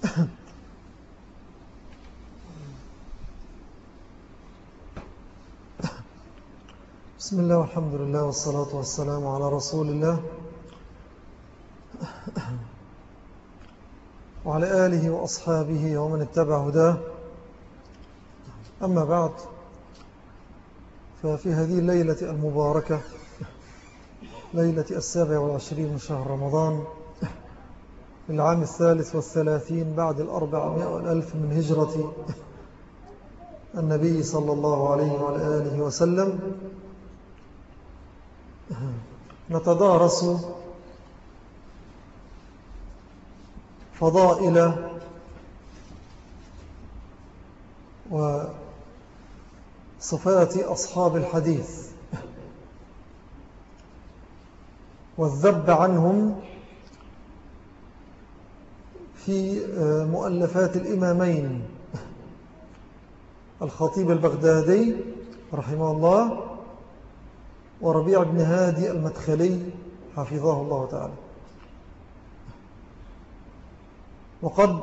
بسم الله والحمد لله والصلاة والسلام على رسول الله وعلى آله وأصحابه ومن اتبع هداه. أما بعد، ففي هذه الليلة المباركة، ليلة 27 من شهر رمضان للعام 33 بعد 400,000 من هجرة النبي صلى الله عليه وعلى آله وسلم، نتدارس فضائل وصفات أصحاب الحديث والذب عنهم في مؤلفات الإمامين الخطيب البغدادي رحمه الله وربيع بن هادي المدخلي حفظه الله تعالى. وقد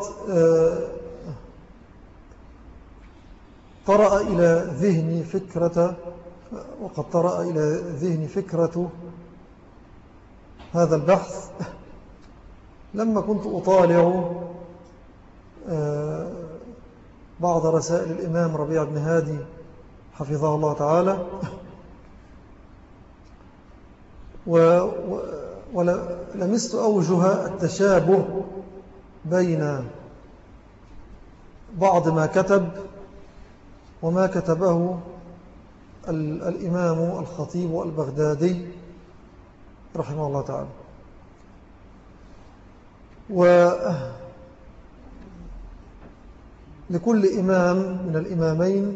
طرأ إلى ذهني فكرة هذا البحث لما كنت أطالع بعض رسائل الإمام ربيع بن هادي حفظه الله تعالى، ولمست أوجه التشابه بين بعض ما كتب وما كتبه الإمام الخطيب البغدادي رحمه الله تعالى. ولكل إمام من الإمامين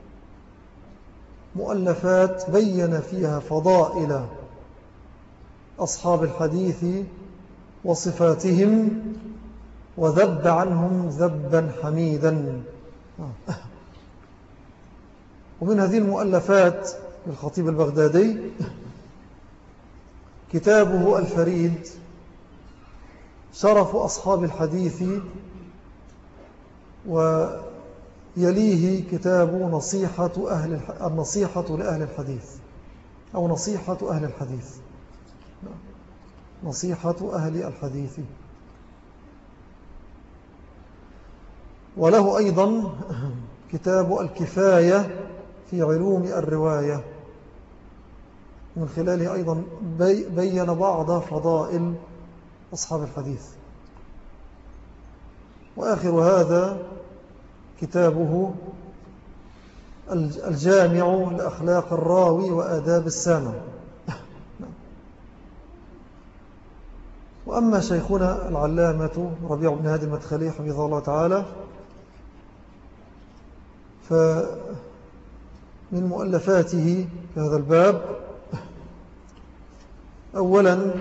مؤلفات بين فيها فضائل أصحاب الحديث وصفاتهم وذب عنهم ذبا حميدا. ومن هذه المؤلفات للخطيب البغدادي كتابه الفريد شرف أصحاب الحديث، ويليه كتاب النصيحة لأهل الحديث، أو نصيحة أهل الحديث، نصيحة أهل الحديث. وله أيضا كتاب الكفاية في علوم الرواية، من خلاله أيضا بين بعض فضائل أصحاب الحديث. وآخر هذا كتابه الجامع لأخلاق الراوي وآداب السامع. وأما شيخنا العلامة ربيع بن هادي المدخلي حفظه الله تعالى، فمن مؤلفاته في هذا الباب أولا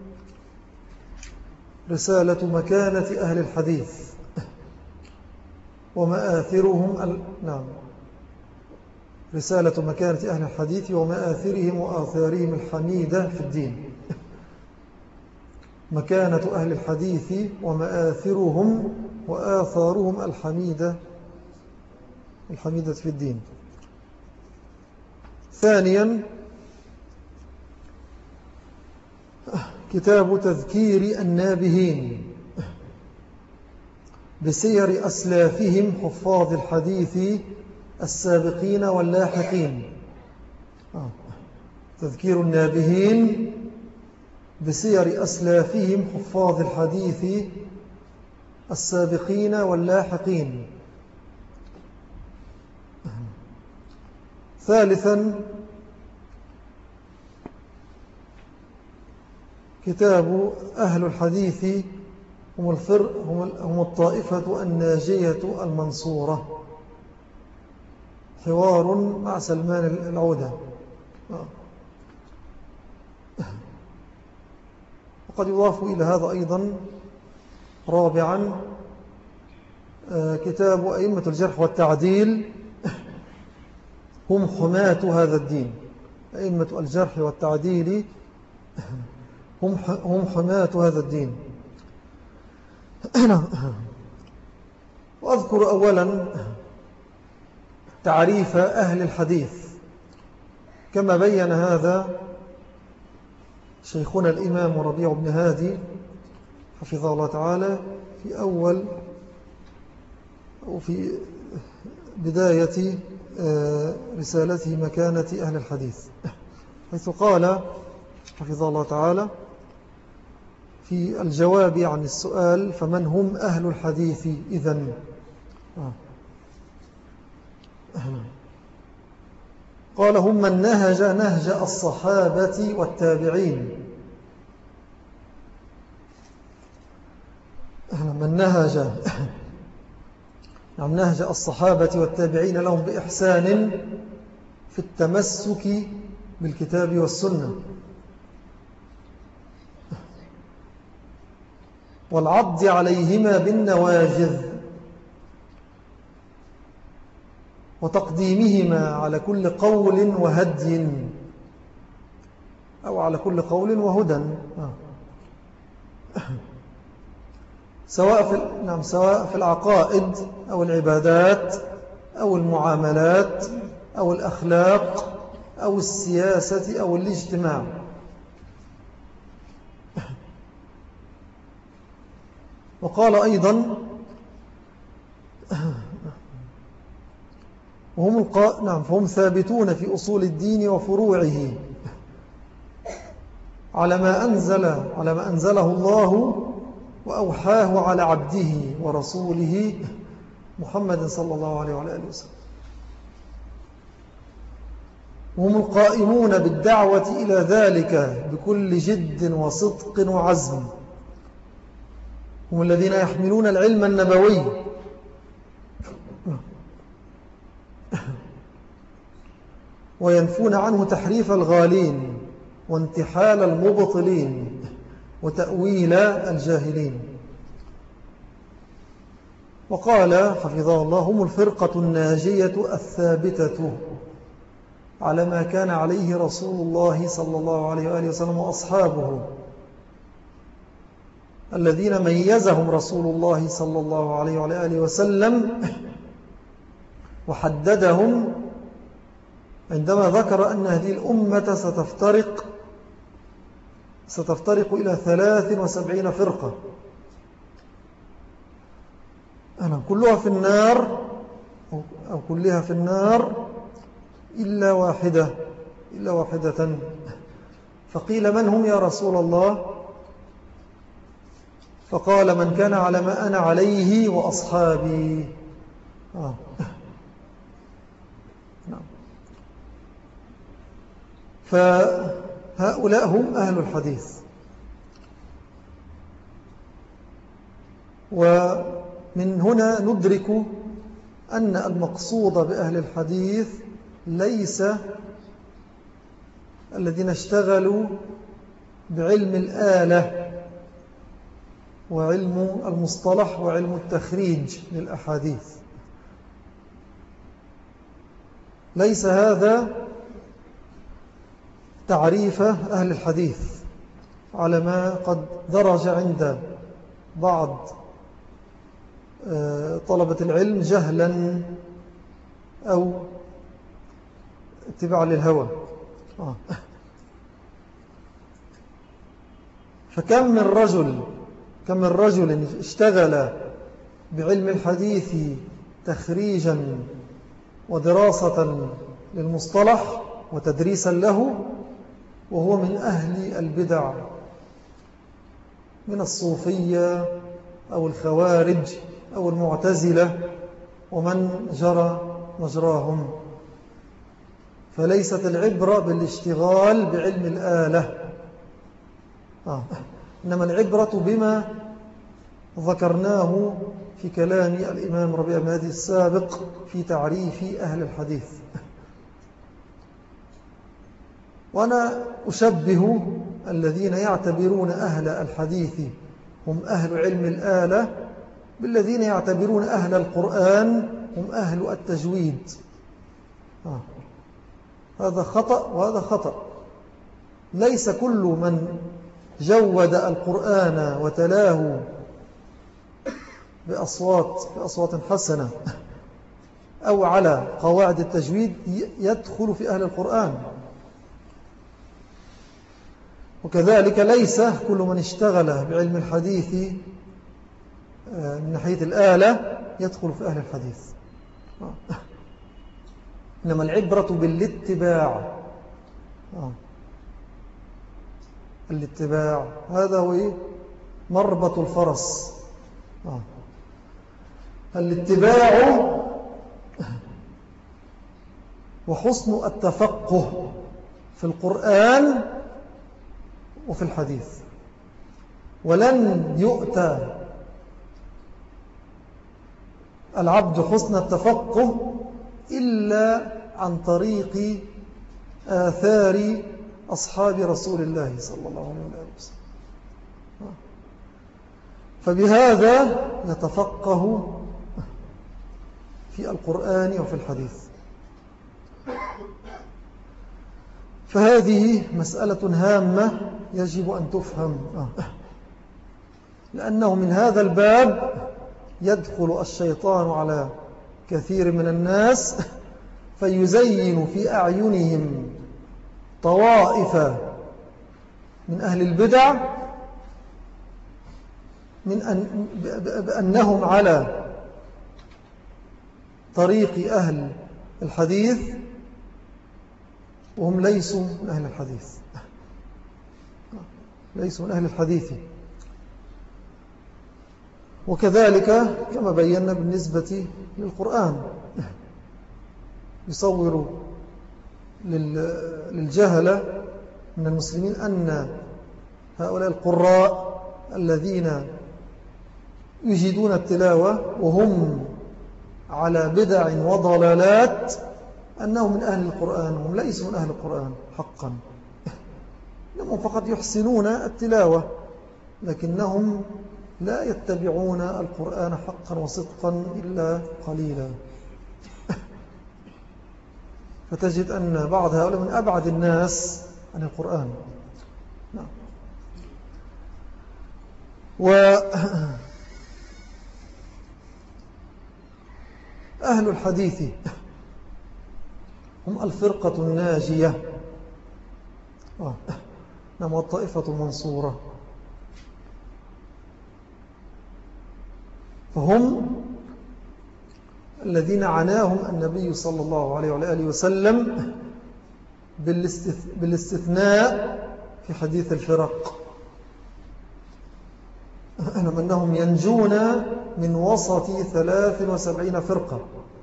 رسالة مكانة أهل الحديث ومآثرهم رسالة مكانة أهل الحديث ومآثرهم وآثارهم الحميدة في الدين. مكانة أهل الحديث ومآثرهم وآثارهم الحميدة في الدين. ثانيا كتاب تذكير النابهين بسير أسلافهم حفاظ الحديث السابقين واللاحقين. تذكير النابهين بسير أسلافهم حفاظ الحديث السابقين واللاحقين. ثالثا كتاب أهل الحديث هم الطائفة الناجية المنصورة، حوار مع سلمان العودة. وقد يضاف إلى هذا أيضا رابعا كتاب أئمة الجرح والتعديل هم حماة هذا الدين. أئمة الجرح والتعديل هم حماة هذا الدين. وأذكر أولا تعريف أهل الحديث كما بين هذا شيخنا الإمام ربيع بن هادي حفظه الله تعالى في أول أو في بداية رسالته مكانة أهل الحديث، حيث قال حفظه الله تعالى في الجواب عن السؤال: فمن هم أهل الحديث إذن؟ قال: هم من نهج الصحابة والتابعين. من نهج الصحابة والتابعين لهم بإحسان في التمسك بالكتاب والسنة والعض عليهما بالنواجذ وتقديمهما على كل قول وهدي أو على كل قول وهدى، سواء في العقائد أو العبادات أو المعاملات أو الأخلاق أو السياسة أو الاجتماع. وقال أيضا: فهم ثابتون في أصول الدين وفروعه على ما أنزله الله وأوحاه على عبده ورسوله محمد صلى الله عليه وعلى آله وسلم. وهم القائمون بالدعوة إلى ذلك بكل جد وصدق وعزم. هم الذين يحملون العلم النبوي وينفون عنه تحريف الغالين وانتحال المبطلين وتأويل الجاهلين. وقال حفظه الله: هم الفرقة الناجية الثابتة على ما كان عليه رسول الله صلى الله عليه وآله وسلم وأصحابه، الذين ميزهم رسول الله صلى الله عليه وآله وسلم وحددهم عندما ذكر أن هذه الأمة ستفترق إلى 73 فرقة، كلها في النار أو كلها في النار إلا واحدة. فقيل: من هم يا رسول الله؟ فقال: من كان على ما أنا عليه وأصحابي. فهؤلاء هم أهل الحديث. ومن هنا ندرك أن المقصود بأهل الحديث ليس الذين اشتغلوا بعلم الآلة وعلم المصطلح وعلم التخريج للأحاديث. ليس هذا تعريف أهل الحديث على ما قد درج عند بعض طلبة العلم جهلا أو اتباعا للهوى. فكم من رجل اشتغل بعلم الحديث تخريجا ودراسة للمصطلح وتدريسا له، وهو من أهل البدع من الصوفية أو الخوارج أو المعتزلة ومن جرى مجراهم. فليست العبرة بالاشتغال بعلم الآلة، إنما العبرة بما ذكرناه في كلام الإمام ربيع بن هادي السابق في تعريف أهل الحديث. وأنا أشبه الذين يعتبرون أهل الحديث هم أهل علم الآلة بالذين يعتبرون أهل القرآن هم أهل التجويد. هذا خطأ وهذا خطأ. ليس كل من جود القرآن وتلاه بأصوات حسنة أو على قواعد التجويد يدخل في أهل القرآن. وكذلك ليس كل من اشتغل بعلم الحديث من ناحية الآلة يدخل في أهل الحديث، إنما العبرة بالاتباع. الاتباع هذا هو مربط الفرس. الاتباع وحسن التفقه في القرآن وفي الحديث. ولن يؤتى العبد حسن التفقه إلا عن طريق آثار أصحاب رسول الله صلى الله عليه وسلم. فبهذا يتفقه في القرآن وفي الحديث. فهذه مسألة هامة يجب أن تفهم، لأنه من هذا الباب يدخل الشيطان على كثير من الناس فيزين في أعينهم طوائف من أهل البدع بأنهم على طريق أهل الحديث وهم ليسوا من أهل الحديث، ليسوا من أهل الحديث. وكذلك كما بينا بالنسبة للقرآن، يصور للجهلة من المسلمين أن هؤلاء القراء الذين يجيدون التلاوة وهم على بدع وضلالات أنهم من أهل القرآن، وهم ليسوا من أهل القرآن حقا، إنهم فقط يحسنون التلاوة لكنهم لا يتبعون القرآن حقا وصدقا إلا قليلا. فتجد أن بعض هؤلاء من أبعد الناس عن القرآن. وأهل الحديث هم الفرقة الناجية، والطائفة المنصورة. فهم الذين عناهم النبي صلى الله عليه وآله وسلم بالاستثناء في حديث الفرق، أنهم ينجون من وسط 73 فرقة.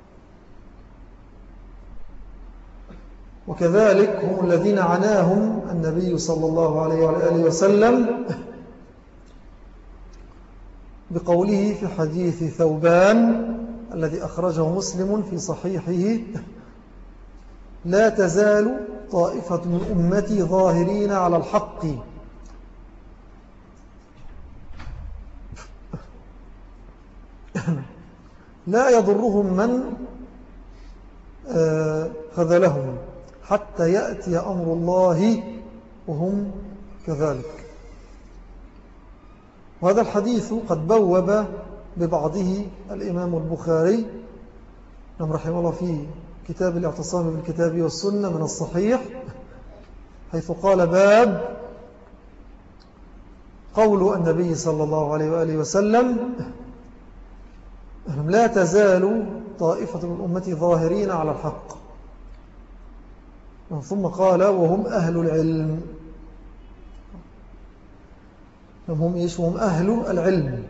وكذلك هم الذين عناهم النبي صلى الله عليه وآله وسلم بقوله في حديث ثوبان الذي أخرجه مسلم في صحيحه: لا تزال طائفة من أمتي ظاهرين على الحق لا يضرهم من خذلهم حتى يأتي أمر الله وهم كذلك. وهذا الحديث قد بوب ببعضه الإمام البخاري رحمه الله في كتاب الاعتصام بالكتاب والسنة من الصحيح، حيث قال: باب قول النبي صلى الله عليه وآله وسلم: لا تزال طائفة من أمتي ظاهرين على الحق. ثم قال: وهم أهل العلم. هم إيش؟ هم أهل العلم.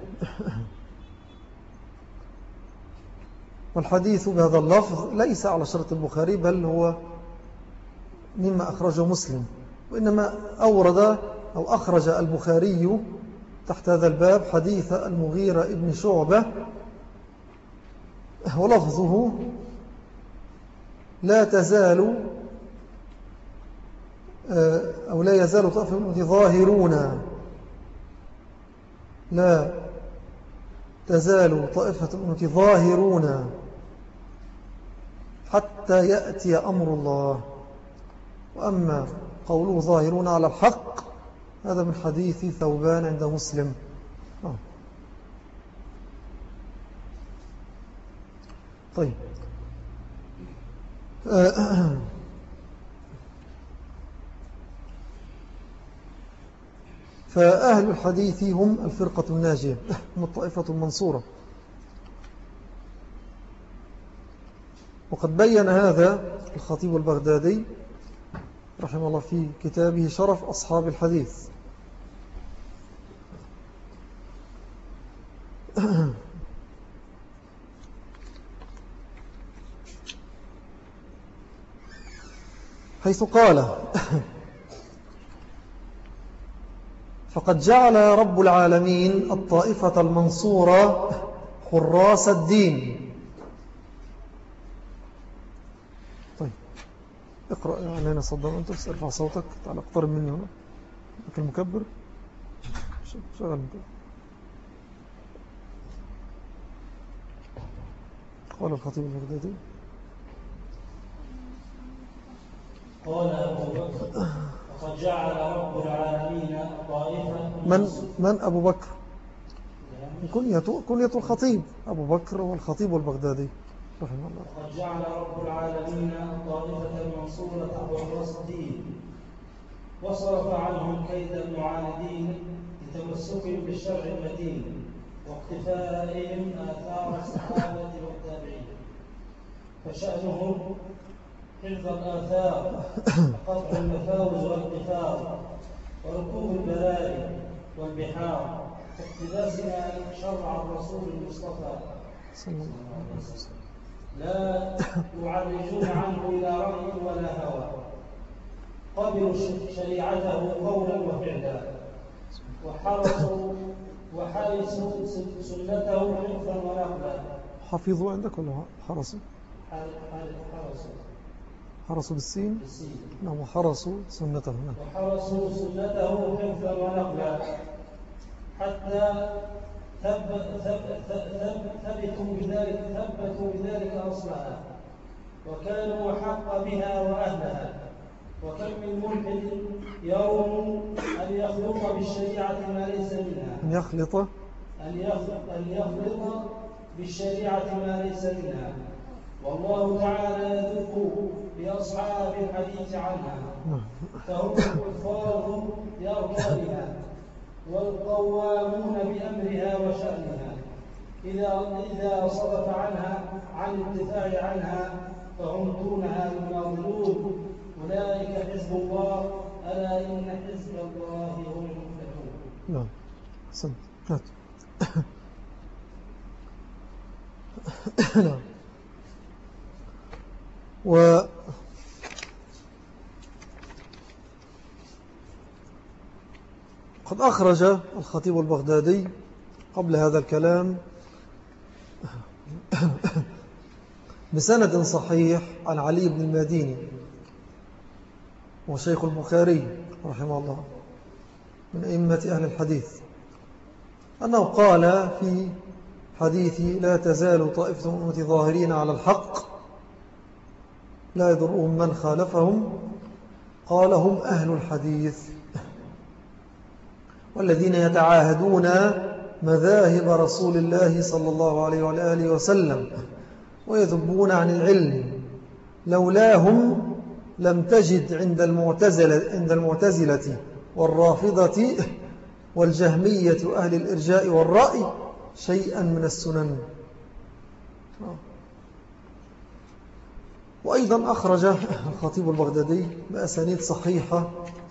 والحديث بهذا اللفظ ليس على شرط البخاري، بل هو مما أخرجه مسلم، وإنما أورد أو أخرج البخاري تحت هذا الباب حديث المغيرة ابن شعبة، ولفظه: لا تزال أو لا يزال طائفة من أمتي ظاهرون، لا تزال طائفة من أمتي ظاهرون حتى يأتي أمر الله. وأما قوله ظاهرون على الحق هذا من حديث ثوبان عند مسلم. طيب. فأهل الحديث هم الفرقة الناجية، هم الطائفة المنصورة. وقد بيّن هذا الخطيب البغدادي رحمه الله في كتابه شرف أصحاب الحديث. حيث قال: فقد جعل رب العالمين الطائفة المنصورة حراس الدين. طيب اقرأ علينا صدام أنت، ارفع صوتك، تعال اقترب مني هنا المكبر، شغل المكبر. قال الخطيب البغدادي: قال أبو بكر: وقد جعل رب العالمين طائفة. من أبو بكر؟ كنية الخطيب أبو بكر والخطيب البغدادي رحمه الله. وقد جعل رب العالمين طائفة المنصورة حراس الدين، وصرف عنهم كيد المعاندين لتمسكهم بالشرع المتين واقتفائهم آثار الصحابة والتابعين، فشأنهم حفظ الآثار وقطع المفاوز والقفار وركوب البلاد والبحار واقتباسنا شرع الرسول المصطفى صلى الله عليه وسلم، لا يعرجون عنه إلى رأي ولا هوى، قبلوا شريعته قولا وفعلا، وحارسوا سنته حفظا ونقلا. حفظوا عندك ولا حرسوا؟ حرسوا بالسين. نعم. وحرسوا سنته. نعم. وحرسوا سنته حفظا ونقلا حتى ثبتوا بذلك أصلها، وكانوا أحق بها وأهلها. وكم من ملحد يروم أن يخلط بالشريعة ما ليس منها، أن يخلط بالشريعة ما ليس منها، والله تعالى يدق بأصحاب الحديث عنها، فهم الكفار بأركانها والقوامون بأمرها وشأنها، إذا صرف عنها عن الدفاع عنها فهم دونها المناظرون. أولئك حزب الله، ألا إن حزب الله هم المفلحون. نعم. حسنت. نعم. قد أخرج الخطيب البغدادي قبل هذا الكلام بسند صحيح عن علي بن المديني وشيخ البخاري رحمه الله من أئمة أهل الحديث، أنه قال في حديث: لا تزال طائفة من أمتي ظاهرين على الحق لا يضرهم من خالفهم، قال: هم أهل الحديث والذين يتعاهدون مذاهب رسول الله صلى الله عليه وآله وسلم ويذبون عن العلم، لولاهم لم تجد عند المعتزلة والرافضة والجهمية وأهل الإرجاء والرأي شيئا من السنن. وأيضا أخرج الخطيب البغدادي بأسانيد صحيحة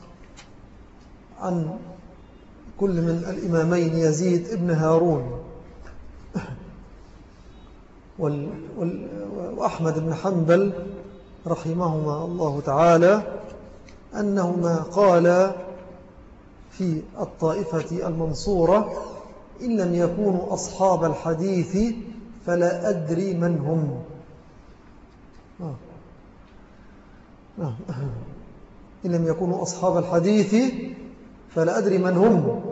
عن كل من الإمامين يزيد ابن هارون وأحمد بن حنبل رحمهما الله تعالى أنهما قال في الطائفة المنصورة: إن لم يكونوا أصحاب الحديث فلا أدري من هم. إن لم يكونوا أصحاب الحديث فلا أدري من هم.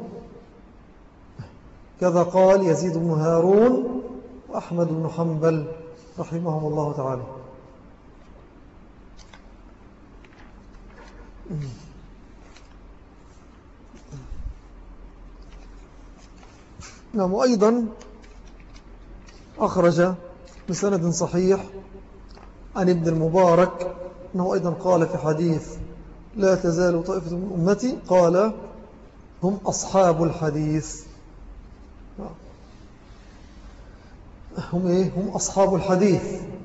كذا قال يزيد بن هارون وأحمد بن حنبل رحمهم الله تعالى. نعم. وأيضا أخرج بسند صحيح عن ابن المبارك أنه أيضا قال في حديث لا تزال طائفة من أمتي، قال هم أصحاب الحديث. هم إيه؟ هم أصحاب الحديث.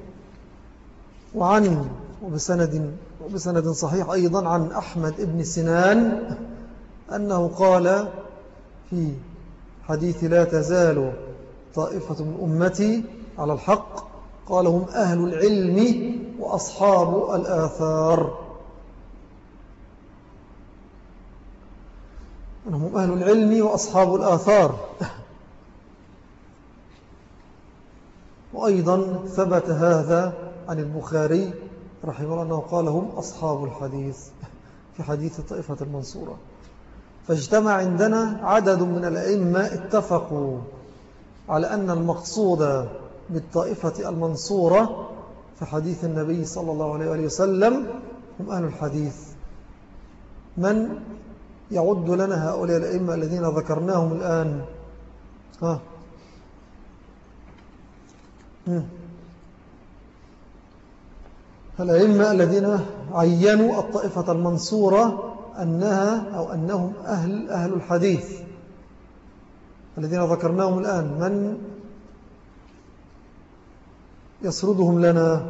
وبسند صحيح أيضا عن أحمد ابن سنان أنه قال في حديث لا تزال طائفة من أمتي على الحق، قال هم أهل العلم وأصحاب الآثار. هم أهل العلم وأصحاب الآثار. وأيضا ثبت هذا عن البخاري رحمه الله أنه قال هم أصحاب الحديث في حديث الطائفة المنصورة. فاجتمع عندنا عدد من الأئمة اتفقوا على أن المقصود بالطائفة المنصورة في حديث النبي صلى الله عليه وسلم هم أهل الحديث. من يعد لنا هؤلاء الأئمة الذين ذكرناهم الآن؟ الأئمة الذين عينوا الطائفة المنصورة أنهم أهل الحديث الذين ذكرناهم الآن، من يسردهم لنا؟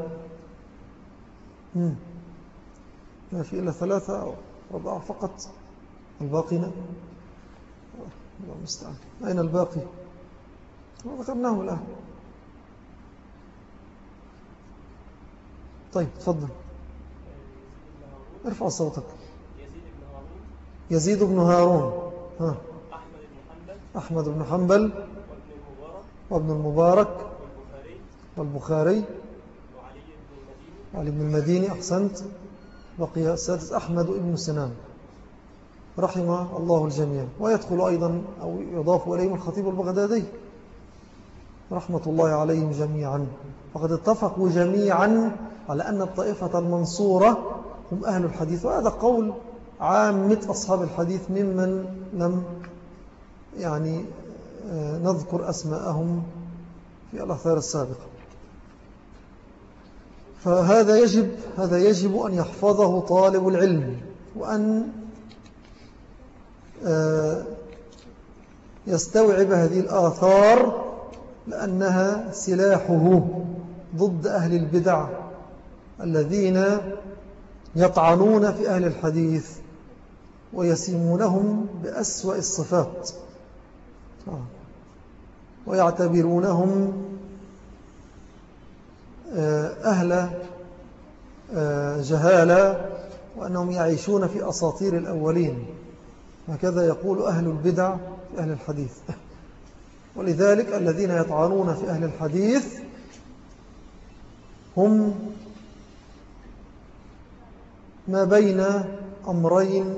ما في إلا 3 أو 4 فقط، الباقين الله المستعان. أين الباقي؟ ذكرناهم الآن. طيب تفضل، ارفع صوتك. يزيد بن هارون، أحمد بن حنبل وابن المبارك والبخاري وعلي بن المديني. أحسنت. بقي السادس أحمد بن سنان رحم الله الجميع. ويدخل أيضا أو يضاف إليهم الخطيب البغدادي رحمة الله عليهم جميعا. فقد اتفقوا جميعا على أن الطائفة المنصورة هم أهل الحديث. وهذا قول عامة أصحاب الحديث ممن لم يعني نذكر أسماءهم في الأثار السابقة. فهذا يجب أن يحفظه طالب العلم، وأن يستوعب هذه الآثار، لأنها سلاحه ضد أهل البدع الذين يطعنون في أهل الحديث ويسمونهم بأسوأ الصفات ويعتبرونهم أهل جهالة، وأنهم يعيشون في أساطير الأولين. هكذا يقول أهل البدع في أهل الحديث. ولذلك الذين يطعنون في أهل الحديث هم ما بين أمرين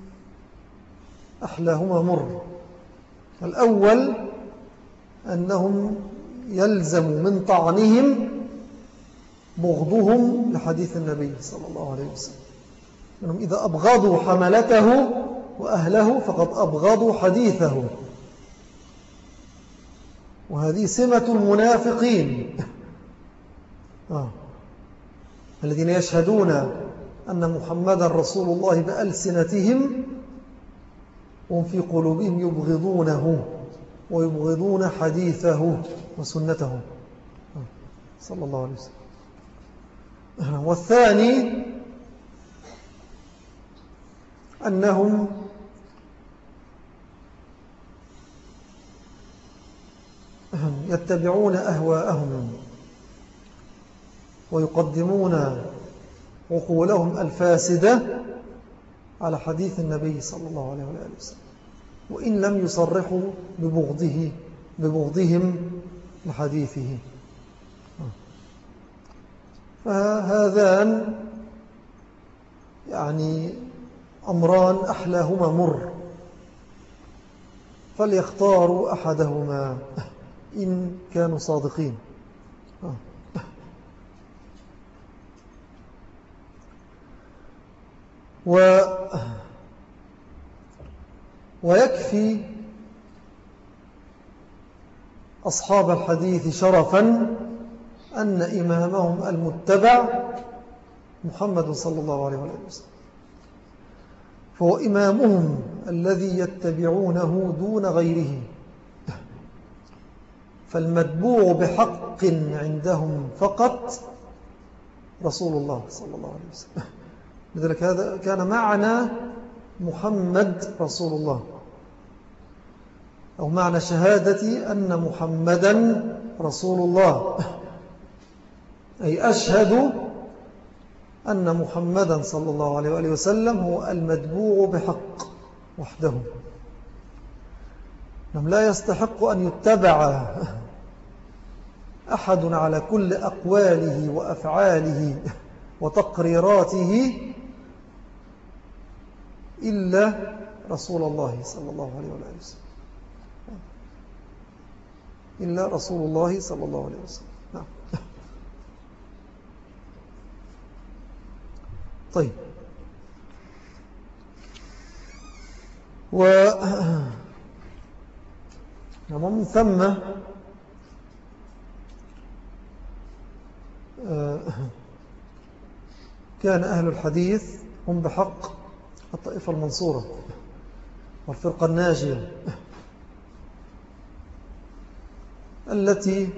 أحلاهما مر. الأول أنهم يلزم من طعنهم بغضهم لحديث النبي صلى الله عليه وسلم، أنهم إذا أبغضوا حملته وأهله فقد أبغضوا حديثه. وهذه سمة المنافقين الذين يشهدون أن محمدا رسول الله بألسنتهم وهم في قلوبهم يبغضونه ويبغضون حديثه وسنته صلى الله عليه وسلم. والثاني أنهم يتبعون أهواءهم ويقدمون عقولهم الفاسدة على حديث النبي صلى الله عليه وسلم، وإن لم يصرحوا ببغضهم لحديثه. فهذان يعني أمران أحلاهما مر، فليختاروا أحدهما إن كانوا صادقين. ويكفي أصحاب الحديث شرفا أن إمامهم المتبع محمد صلى الله عليه وسلم، فهو إمامهم الذي يتبعونه دون غيره، فالمتبوع بحق عندهم فقط رسول الله صلى الله عليه وسلم. لذلك هذا كان معنى محمد رسول الله، أو معنى شهادة أن محمدا رسول الله، أي أشهد أن محمدا صلى الله عليه وآله وسلم هو المتبوع بحق وحده، لا يستحق أن يتبع أحد على كل أقواله وأفعاله وتقريراته إلا رسول الله صلى الله عليه وسلم، إلا رسول الله صلى الله عليه وسلم. نعم. طيب، ومن ثم كان أهل الحديث هم بحق الطائفة المنصورة والفرقة الناجية التي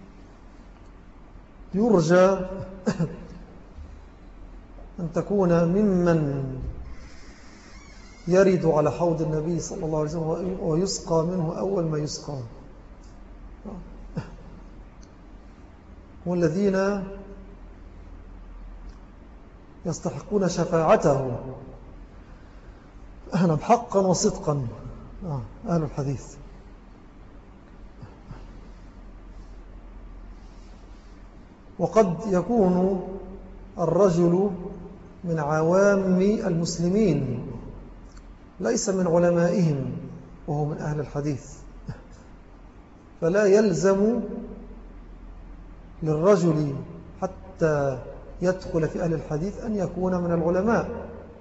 يرجى أن تكون ممن يرد على حوض النبي صلى الله عليه وسلم ويسقى منه أول ما يسقى، والذين يستحقون شفاعته حقا وصدقا، أهل الحديث. وقد يكون الرجل من عوام المسلمين ليس من علمائهم وهو من أهل الحديث، فلا يلزم للرجل حتى يدخل في أهل الحديث أن يكون من العلماء،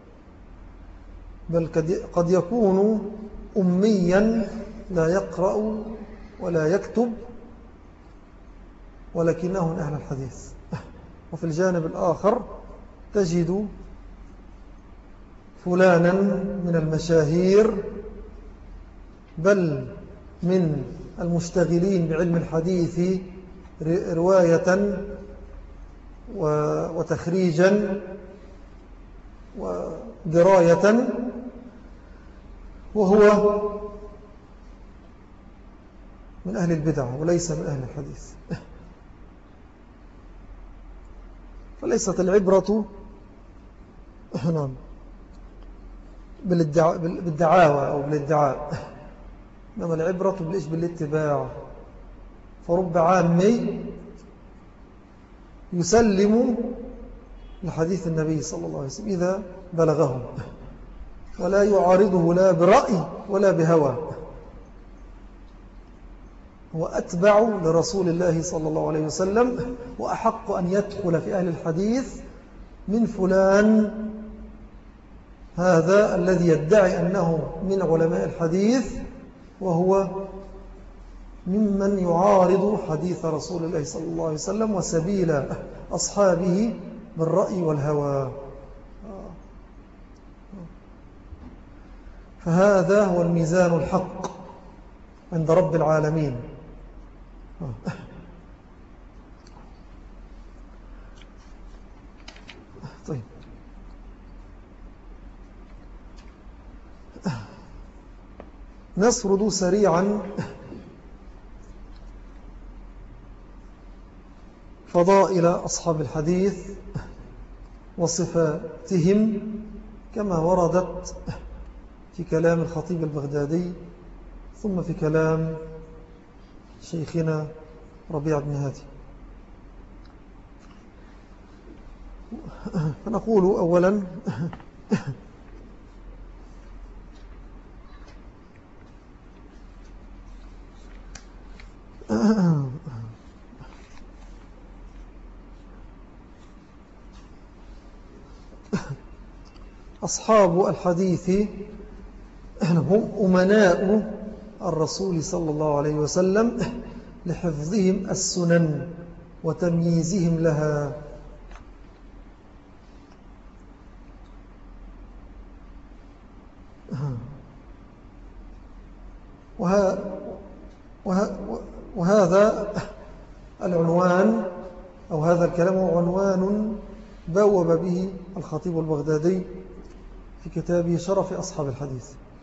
بل قد يكون أميا لا يقرأ ولا يكتب ولكنه من أهل الحديث. وفي الجانب الآخر تجد فلانا من المشاهير بل من المشتغلين بعلم الحديث رواية وتخريجا ودراية، وهو من أهل البدع وليس من أهل الحديث. فليست العبرة بالدعاوى أو بالادعاء، إنما العبرة بالاتباع. فرب عامي يسلم لحديث النبي صلى الله عليه وسلم إذا بلغه، ولا يعارضه لا برأي ولا بهوى، هو أتبع لرسول الله صلى الله عليه وسلم، وأحق أن يدخل في أهل الحديث من فلان هذا الذي يدعي أنه من علماء الحديث، وهو ممن يعارض حديث رسول الله صلى الله عليه وسلم وسبيل أصحابه بالرأي والهوى. فهذا هو الميزان الحق عند رب العالمين. طيب، نسرد سريعا فضائل أصحاب الحديث وصفاتهم كما وردت في كلام الخطيب البغدادي ثم في كلام شيخنا ربيع بن هادي. فنقول أولا أصحاب الحديث هم أمناء الرسول صلى الله عليه وسلم لحفظهم السنن وتمييزهم لها. وهذا العنوان أو هذا الكلام هو عنوان بوب به الخطيب البغدادي في كتابه شرف أصحاب الحديث.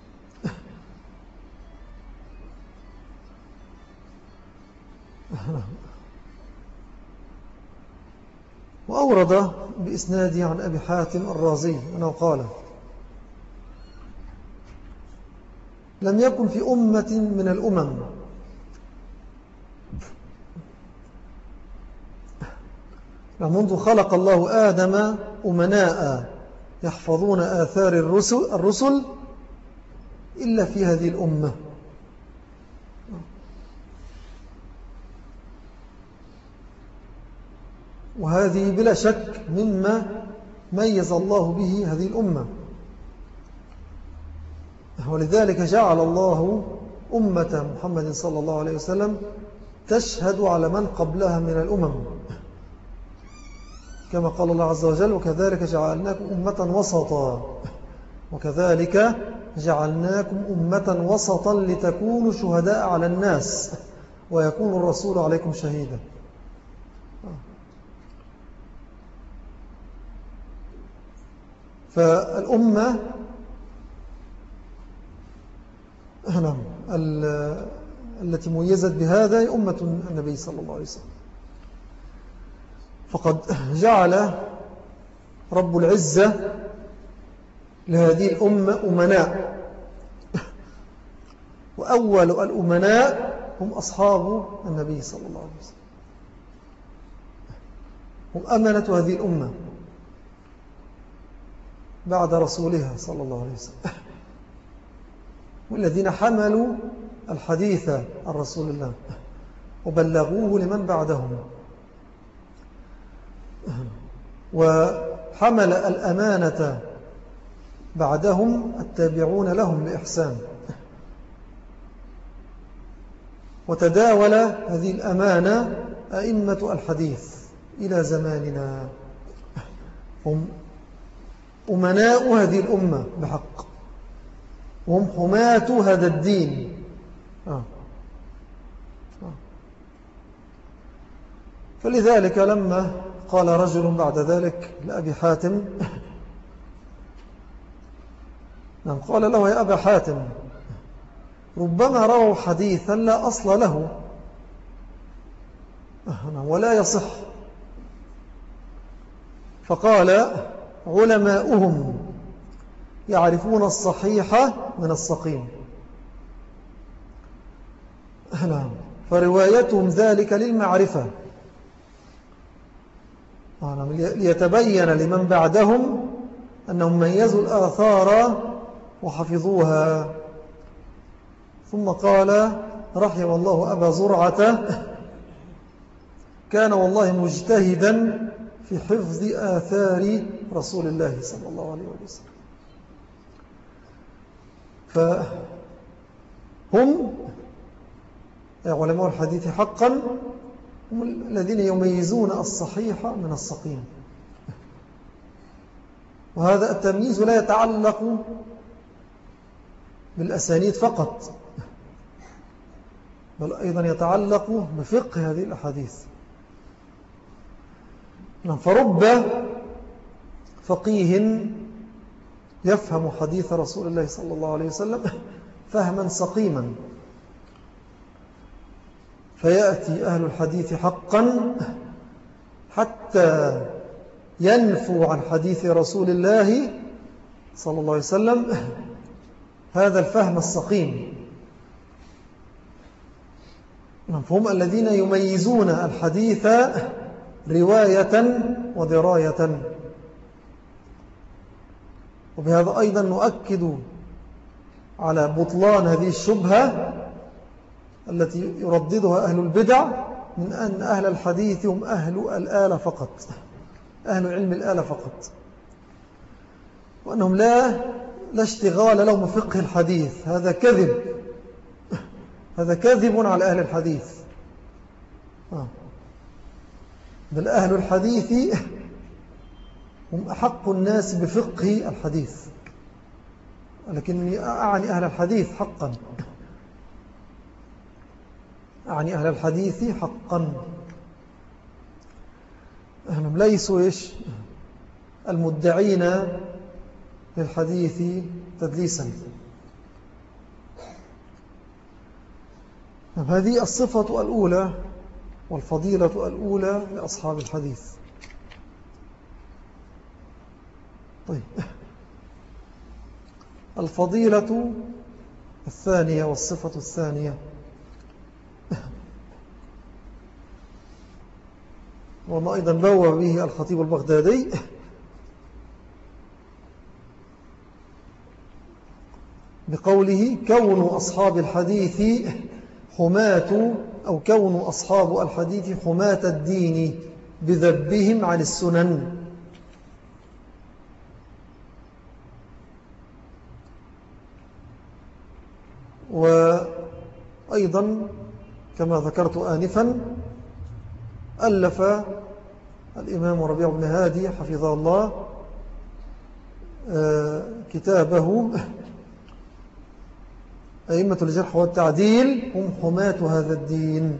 وأورد بإسناده عن أبي حاتم الرازي أنه قال: لم يكن في أمة من الأمم منذ خلق الله آدم أمناء يحفظون آثار الرسل إلا في هذه الأمة. وهذه بلا شك مما ميز الله به هذه الأمة. ولذلك جعل الله أمة محمد صلى الله عليه وسلم تشهد على من قبلها من الأمم، كما قال الله عز وجل: وكذلك جعلناكم أمة وسطا، وكذلك جعلناكم أمة وسطا لتكونوا شهداء على الناس ويكون الرسول عليكم شهيدا. فالأمة التي ميزت بهذا هي أمة النبي صلى الله عليه وسلم. فقد جعل رب العزة لهذه الأمة أمناء، وأول الأمناء هم أصحاب النبي صلى الله عليه وسلم، هم أمنة هذه الأمة بعد رسولها صلى الله عليه وسلم، والذين حملوا الحديث عن رسول الله وبلغوه لمن بعدهم، وحمل الأمانة بعدهم التابعون لهم بإحسان، وتداول هذه الأمانة أئمة الحديث إلى زماننا، هم أمناء هذه الأمة بحق، وهم حماة هذا الدين. فلذلك لما قال رجل بعد ذلك لأبي حاتم، قال له: يا أبا حاتم، ربما رووا حديثا لا أصل له ولا يصح. فقال: علماؤهم يعرفون الصحيح من السقيم، فروايتهم ذلك للمعرفة، ليتبين لمن بعدهم أنهم ميزوا الآثار وحفظوها. ثم قال: رحم الله أبا زرعة، كان والله مجتهدا في حفظ آثار رسول الله صلى الله عليه وسلم. فهم علماء الحديث حقا هم الذين يميزون الصحيح من السقيم. وهذا التمييز لا يتعلق بالأسانيد فقط، بل أيضا يتعلق بفقه هذه الأحاديث. فرب فقيه يفهم حديث رسول الله صلى الله عليه وسلم فهما سقيما، فيأتي أهل الحديث حقا حتى ينفوا عن حديث رسول الله صلى الله عليه وسلم هذا الفهم السقيم. فهم الذين يميزون الحديث رواية ودراية. وبهذا أيضا نؤكد على بطلان هذه الشبهة التي يرددها أهل البدع من أن أهل الحديث هم أهل الآلة فقط، أهل علم الآلة فقط، وأنهم لا اشتغال لهم فقه الحديث. هذا كذب، هذا كذب على أهل الحديث. بل أهل الحديث هم أحق الناس بفقه الحديث، لكني أعني أهل الحديث حقا، أعني أهل الحديث حقا، أهلهم ليسوا المدعين للحديث تدليسا. هذه الصفة الأولى والفضيلة الأولى لأصحاب الحديث. طيب، الفضيلة الثانية والصفة الثانية وما أيضا بوّب به الخطيب البغدادي، بقوله كون أصحاب الحديث حماة، أو كون أصحاب الحديث حماة الدين بذبهم عن السنن. وأيضا كما ذكرت آنفا ألف الإمام ربيع بن هادي حفظه الله كتابه أئمة الجرح والتعديل هم حماة هذا الدين.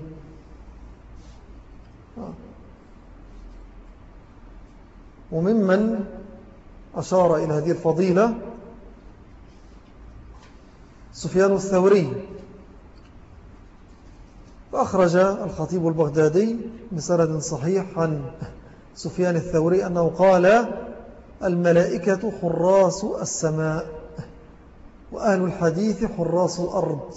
وممن أشار إلى هذه الفضيلة سفيان الثوري، فأخرج الخطيب البغدادي بسند صحيح عن سفيان الثوري أنه قال الملائكة حراس السماء وأهل الحديث حراس الأرض.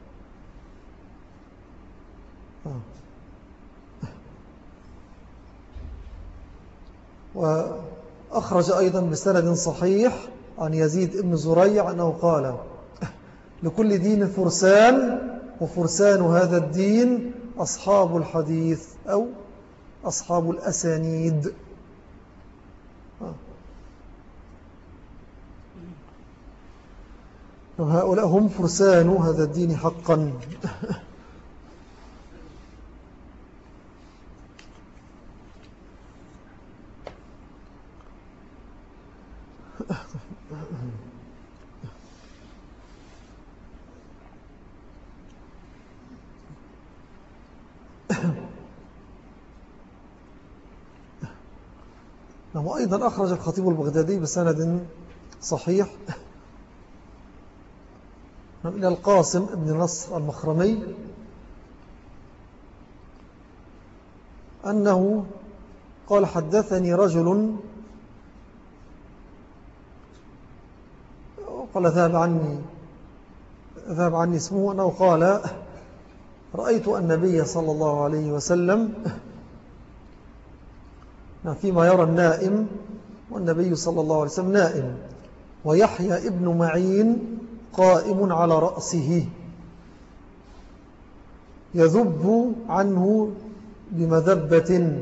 وأخرج أيضا بسند صحيح عن يزيد بن زريع أنه قال لكل دين فرسان وفرسان هذا الدين أصحاب الحديث أو أصحاب الأسانيد. وهؤلاء هم فرسان هذا الدين حقا. وأيضا أخرج الخطيب البغدادي بسند صحيح إلى القاسم بن نصر المخرمي أنه قال حدثني رجل قال ذهب عني اسمه أنه قال رأيت النبي صلى الله عليه وسلم فيما يرى النائم والنبي صلى الله عليه وسلم نائم ويحيى ابن معين قائم على رأسه يذب عنه بمذبة.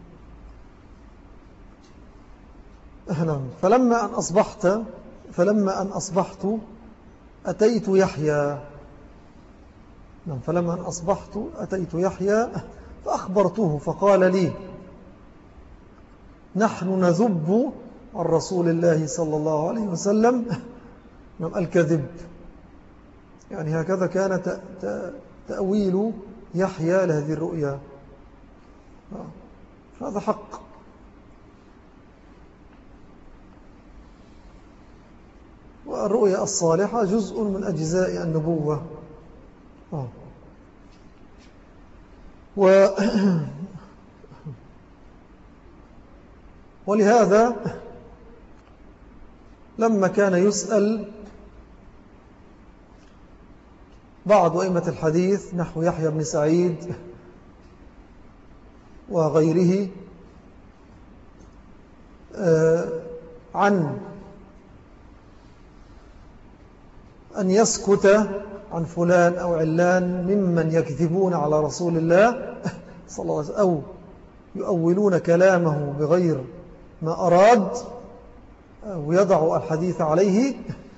فلما أن أصبحت أتيت يحيى فأخبرته فقال لي نحن نذب عن رسول الله صلى الله عليه وسلم الكذب. يعني هكذا كان تأويل يحيى لهذه الرؤيا. هذا حق. والرؤيا الصالحة جزء من أجزاء النبوة. ولهذا لما كان يسأل بعض أئمة الحديث نحو يحيى بن سعيد وغيره عن أن يسكت عن فلان أو علان ممن يكذبون على رسول الله صلى الله عليه وسلم أو يؤولون كلامه بغير ما أراد ويضع الحديث عليه،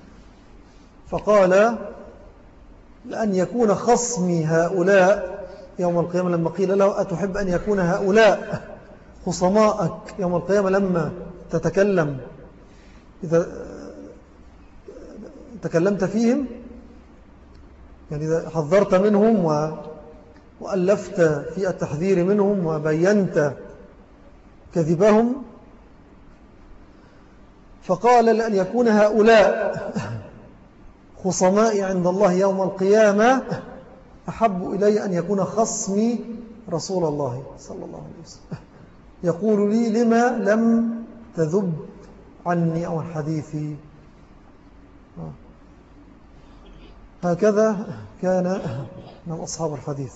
فقال لأن يكون خصمي هؤلاء يوم القيامة لما قيل له أتحب أن يكون هؤلاء خصمائك يوم القيامة لما تتكلم، إذا تكلمت فيهم، يعني إذا حذرت منهم وألفت في التحذير منهم وبينت كذبهم، فقال لأن يكون هؤلاء خصمائي عند الله يوم القيامة أحب إلي أن يكون خصمي رسول الله صلى الله عليه وسلم، يقول لي لما لم تذب عني أو حديثي. هكذا كان من أصحاب الحديث،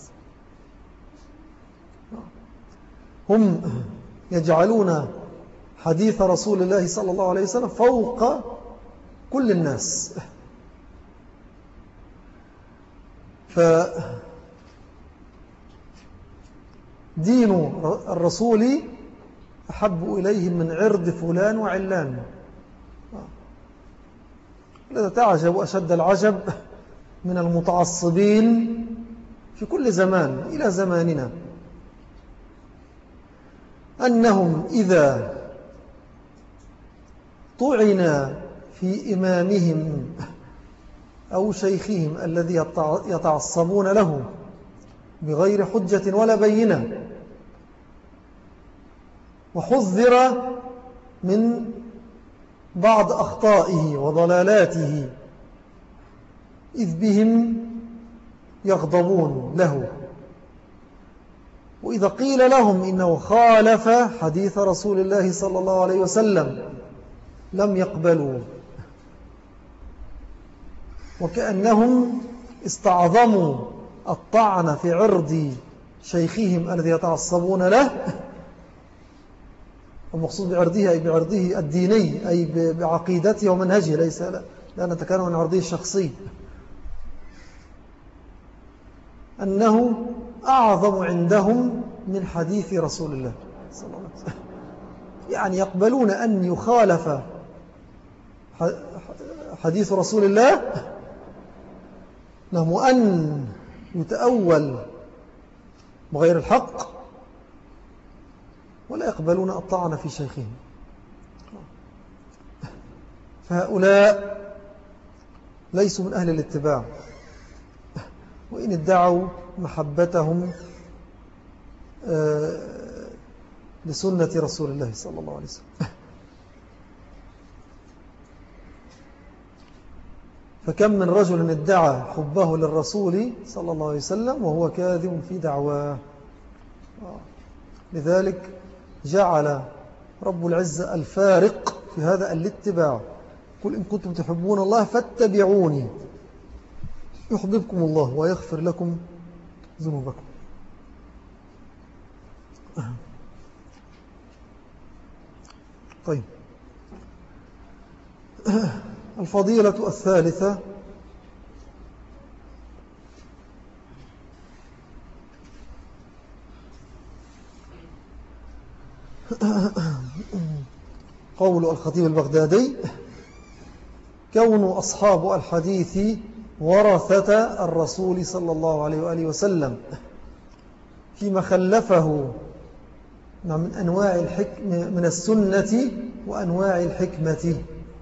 هم يجعلون حديث رسول الله صلى الله عليه وسلم فوق كل الناس. فدين الرسول أحب إليهم من عرض فلان وعلان. لذا تعجب أشد العجب من المتعصبين في كل زمان إلى زماننا، أنهم إذا طعن في إمامهم أو شيخهم الذي يتعصبون له بغير حجة ولا بينة، وحذر من بعض أخطائه وضلالاته، إذ بهم يغضبون له. وإذا قيل لهم إنه خالف حديث رسول الله صلى الله عليه وسلم لم يقبلوا، وكأنهم استعظموا الطعن في عرض شيخهم الذي يتعصبون له، ومقصود بعرضه أي بعرضه الديني، أي بعقيدته ومنهجه، ليس لا نتكلم عن عرضه الشخصي، أنه أعظم عندهم من حديث رسول الله صلى الله عليه وسلم. يعني يقبلون أن يخالف حديث رسول الله لهم، أن يتأول بغير الحق، ولا يقبلون الطعن في شيخهم. فهؤلاء ليسوا من أهل الاتباع، وإن ادعوا محبتهم لسنة رسول الله صلى الله عليه وسلم. فكم من رجل ادعى حبه للرسول صلى الله عليه وسلم وهو كاذب في دعواه. لذلك جعل رب العزة الفارق في هذا الاتباع. قل إن كنتم تحبون الله فاتبعوني يحببكم الله ويغفر لكم ذنوبكم. طيب، الفضيلة الثالثة قول الخطيب البغدادي: كون أصحاب الحديث ورثة الرسول صلى الله عليه وآله وسلم فيما خلفه من أنواع الحكمة من السنة وأنواع الحكمة.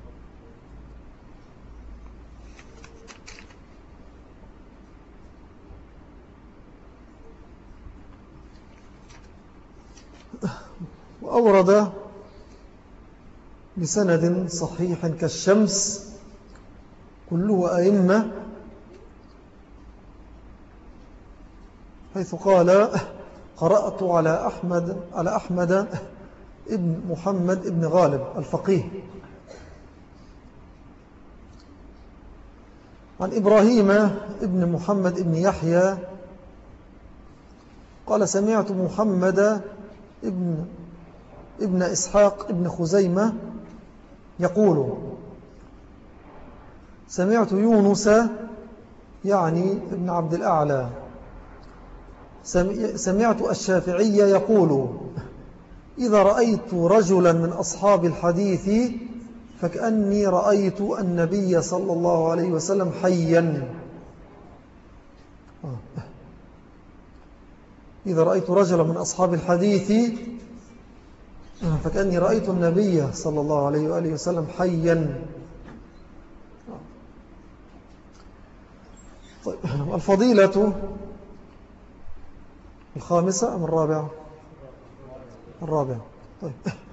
وأورد بسند صحيح كالشمس كله أئمة، حيث قال: قرأت على أحمد ابن محمد ابن غالب الفقيه عن إبراهيم ابن محمد ابن يحيى قال: سمعت محمد ابن إسحاق ابن خزيمة يقول: سمعت يونس يعني ابن عبد الأعلى سمعت الشافعي يقول: إذا رأيت رجلا من أصحاب الحديث فكأني رأيت النبي صلى الله عليه وسلم حيا. إذا رأيت رجلا من أصحاب الحديث فكأني رأيت النبي صلى الله عليه وآله وسلم حيا. طيب الفضيلة الخامسة أم الرابعة؟ الرابعة. طيب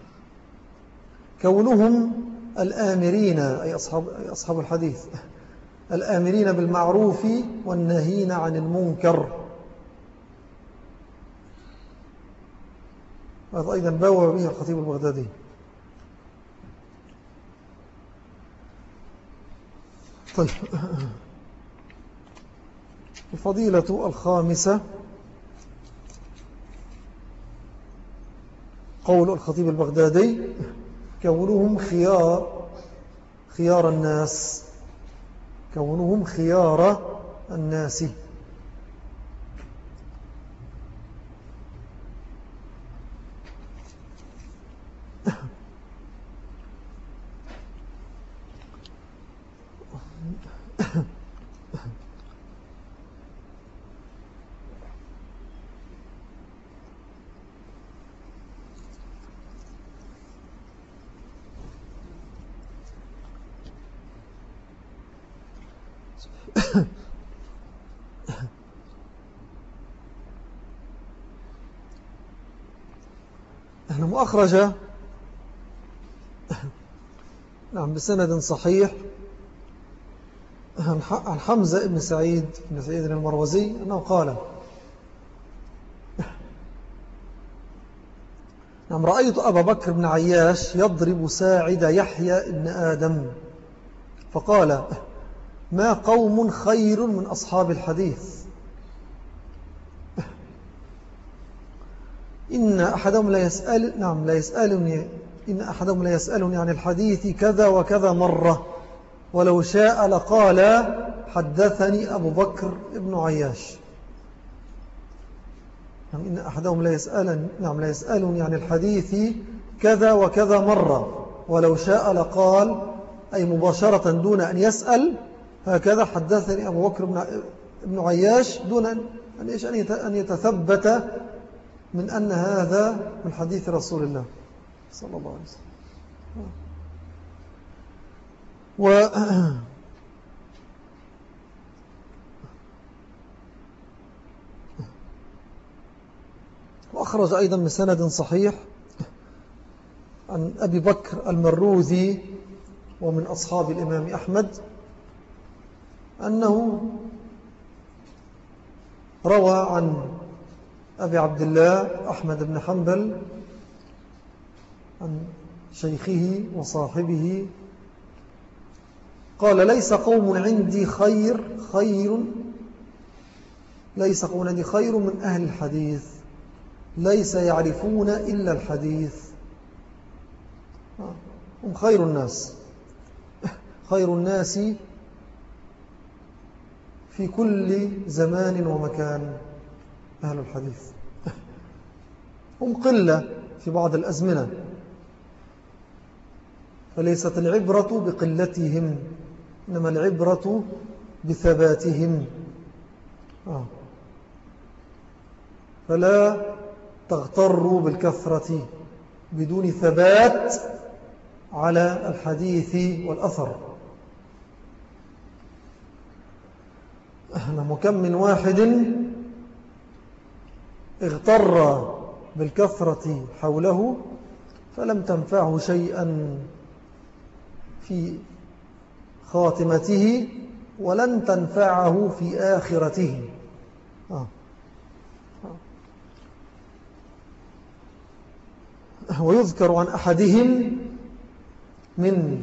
كونهم الآمرين أي أصحاب الحديث الآمرين بالمعروف والناهين عن المنكر. هذا أيضا بوّب به الخطيب البغدادي. طيب الفضيلة الخامسة قول الخطيب البغدادي كونهم خيار الناس، كونهم خيار الناس. أخرج نعم بسند صحيح عن حمزة بن سعيد المروزي أنه قال نعم رأيت أبا بكر بن عياش يضرب ساعد يحيى بن آدم فقال ما قوم خير من أصحاب الحديث إن أحدهم لا يسألني عن الحديث كذا وكذا مرة ولو شاء لقال حدثني أبو بكر ابن عياش. إن أحدهم لا يسألني عن الحديث كذا وكذا مرة ولو شاء لقال أي مباشرة دون أن يسأل هكذا حدثني أبو بكر ابن عياش دون أن يتثبت من أن هذا من حديث رسول الله صلى الله عليه وسلم. وأخرج أيضا من سند صحيح عن أبي بكر المروذي ومن أصحاب الإمام أحمد أنه روى عن أبي عبد الله أحمد بن حنبل عن شيخه وصاحبه قال ليس قوم عندي خير من أهل الحديث ليس يعرفون إلا الحديث. هم خير الناس في كل زمان ومكان أهل الحديث. هم قلة في بعض الأزمنة فليست العبرة بقلتهم إنما العبرة بثباتهم. فلا تغتروا بالكثرة بدون ثبات على الحديث والأثر. وكم من واحد اغتر بالكثرة حوله فلم تنفعه شيئا في خاتمته ولن تنفعه في آخرته. ويذكر عن أحدهم من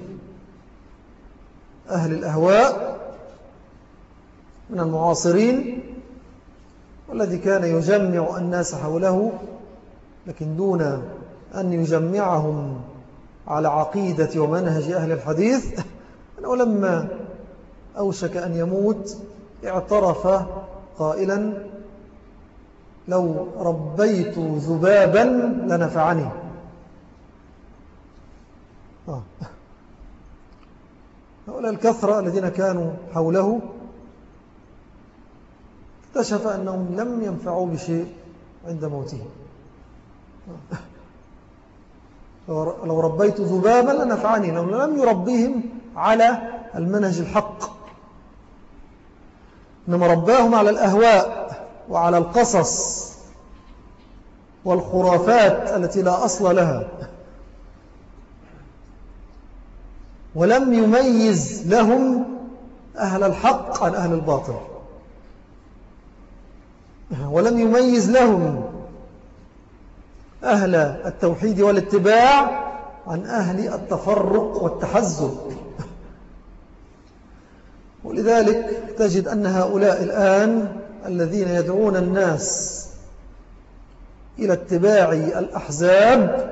أهل الأهواء من المعاصرين والذي كان يجمع الناس حوله لكن دون أن يجمعهم على عقيدة ومنهج أهل الحديث أنه لما أوشك أن يموت اعترف قائلا لو ربيت ذبابا لنفعني. هؤلاء الكثرة الذين كانوا حوله اكتشف أنهم لم ينفعوا بشيء عند موته. لو ربيت ذبابا لنفعني، لو لم يربيهم على المنهج الحق، إنما رباهم على الأهواء وعلى القصص والخرافات التي لا أصل لها، ولم يميز لهم أهل الحق عن أهل الباطل، ولم يميز لهم أهل التوحيد والاتباع عن أهل التفرق والتحزب. ولذلك تجد أن هؤلاء الآن الذين يدعون الناس إلى اتباع الأحزاب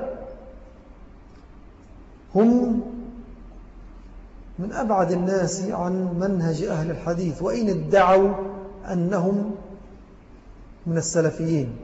هم من أبعد الناس عن منهج أهل الحديث، وإن ادعوا أنهم من السلفيين.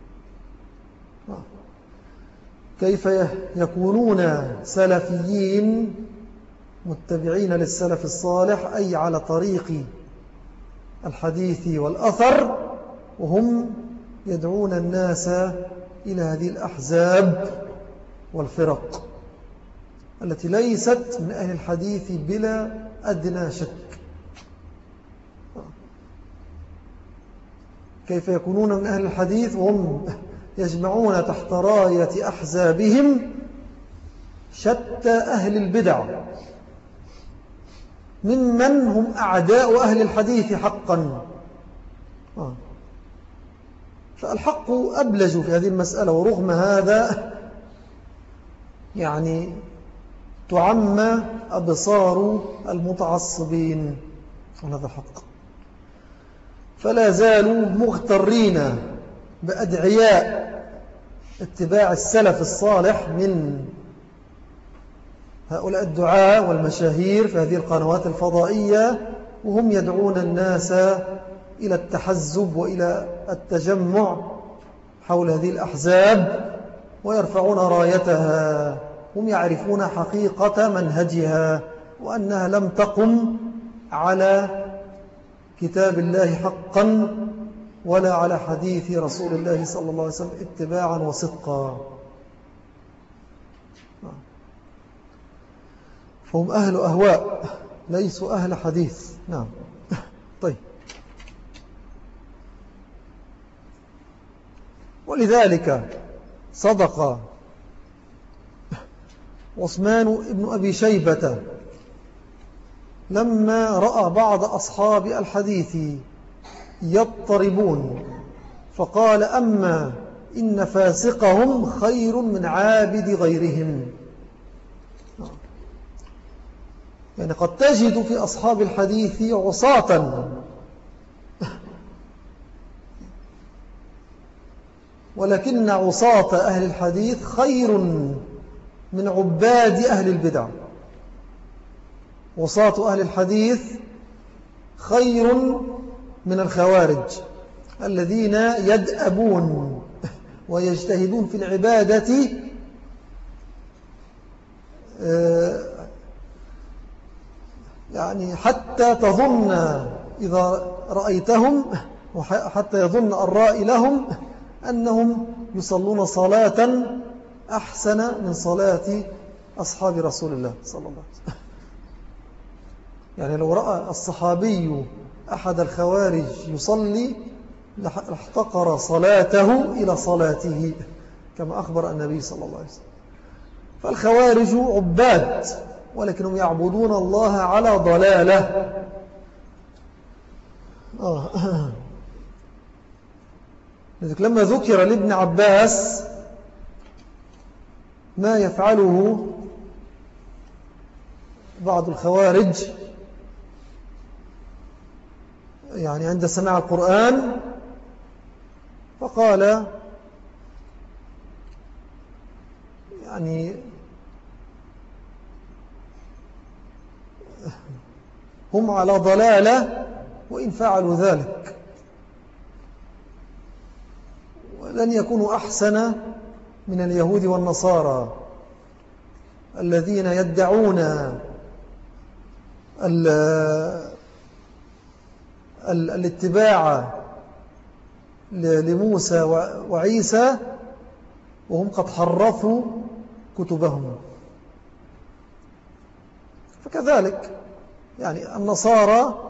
كيف يكونون سلفيين متبعين للسلف الصالح، أي على طريق الحديث والأثر، وهم يدعون الناس إلى هذه الأحزاب والفرق التي ليست من أهل الحديث بلا أدنى شك. كيف يكونون من أهل الحديث وهم يجمعون تحت راية أحزابهم شتى أهل البدع ممن هم أعداء أهل الحديث حقا. فالحق أبلج في هذه المسألة، ورغم هذا يعني تعمى أبصار المتعصبين عن هذا الحق، فلا زالوا مغترين بأدعياء اتباع السلف الصالح من هؤلاء الدعاة والمشاهير في هذه القنوات الفضائية، وهم يدعون الناس إلى التحزب وإلى التجمع حول هذه الأحزاب ويرفعون رايتها. هم يعرفون حقيقة منهجها وأنها لم تقم على كتاب الله حقا ولا على حديث رسول الله صلى الله عليه وسلم اتباعا وصدقا. فهم أهل أهواء ليسوا أهل حديث. نعم. طيب، ولذلك صدق عثمان بن أبي شيبة لما رأى بعض أصحاب الحديث يضطربون فقال: أما إن فاسقهم خير من عابد غيرهم. يعني قد تجد في أصحاب الحديث عصاة ولكن عصاة أهل الحديث خير من عباد أهل البدع. عصاة أهل الحديث خير من الخوارج الذين يدأبون ويجتهدون في العبادة يعني حتى تظن إذا رأيتهم وحتى يظن الرائي لهم أنهم يصلون صلاة أحسن من صلاة أصحاب رسول الله صلى الله عليه وسلم. يعني لو رأى الصحابي أحد الخوارج يصلي لاحتقر صلاته إلى صلاته كما أخبر النبي صلى الله عليه وسلم. فالخوارج عباد ولكنهم يعبدون الله على ضلالة. لذلك لما ذكر لابن عباس ما يفعله بعض الخوارج يعني عند سماع القرآن، فقال يعني هم على ضلالة وإن فعلوا ذلك ولن يكونوا أحسن من اليهود والنصارى الذين يدعون الاتباع لموسى وعيسى وهم قد حرفوا كتبهم. فكذلك يعني النصارى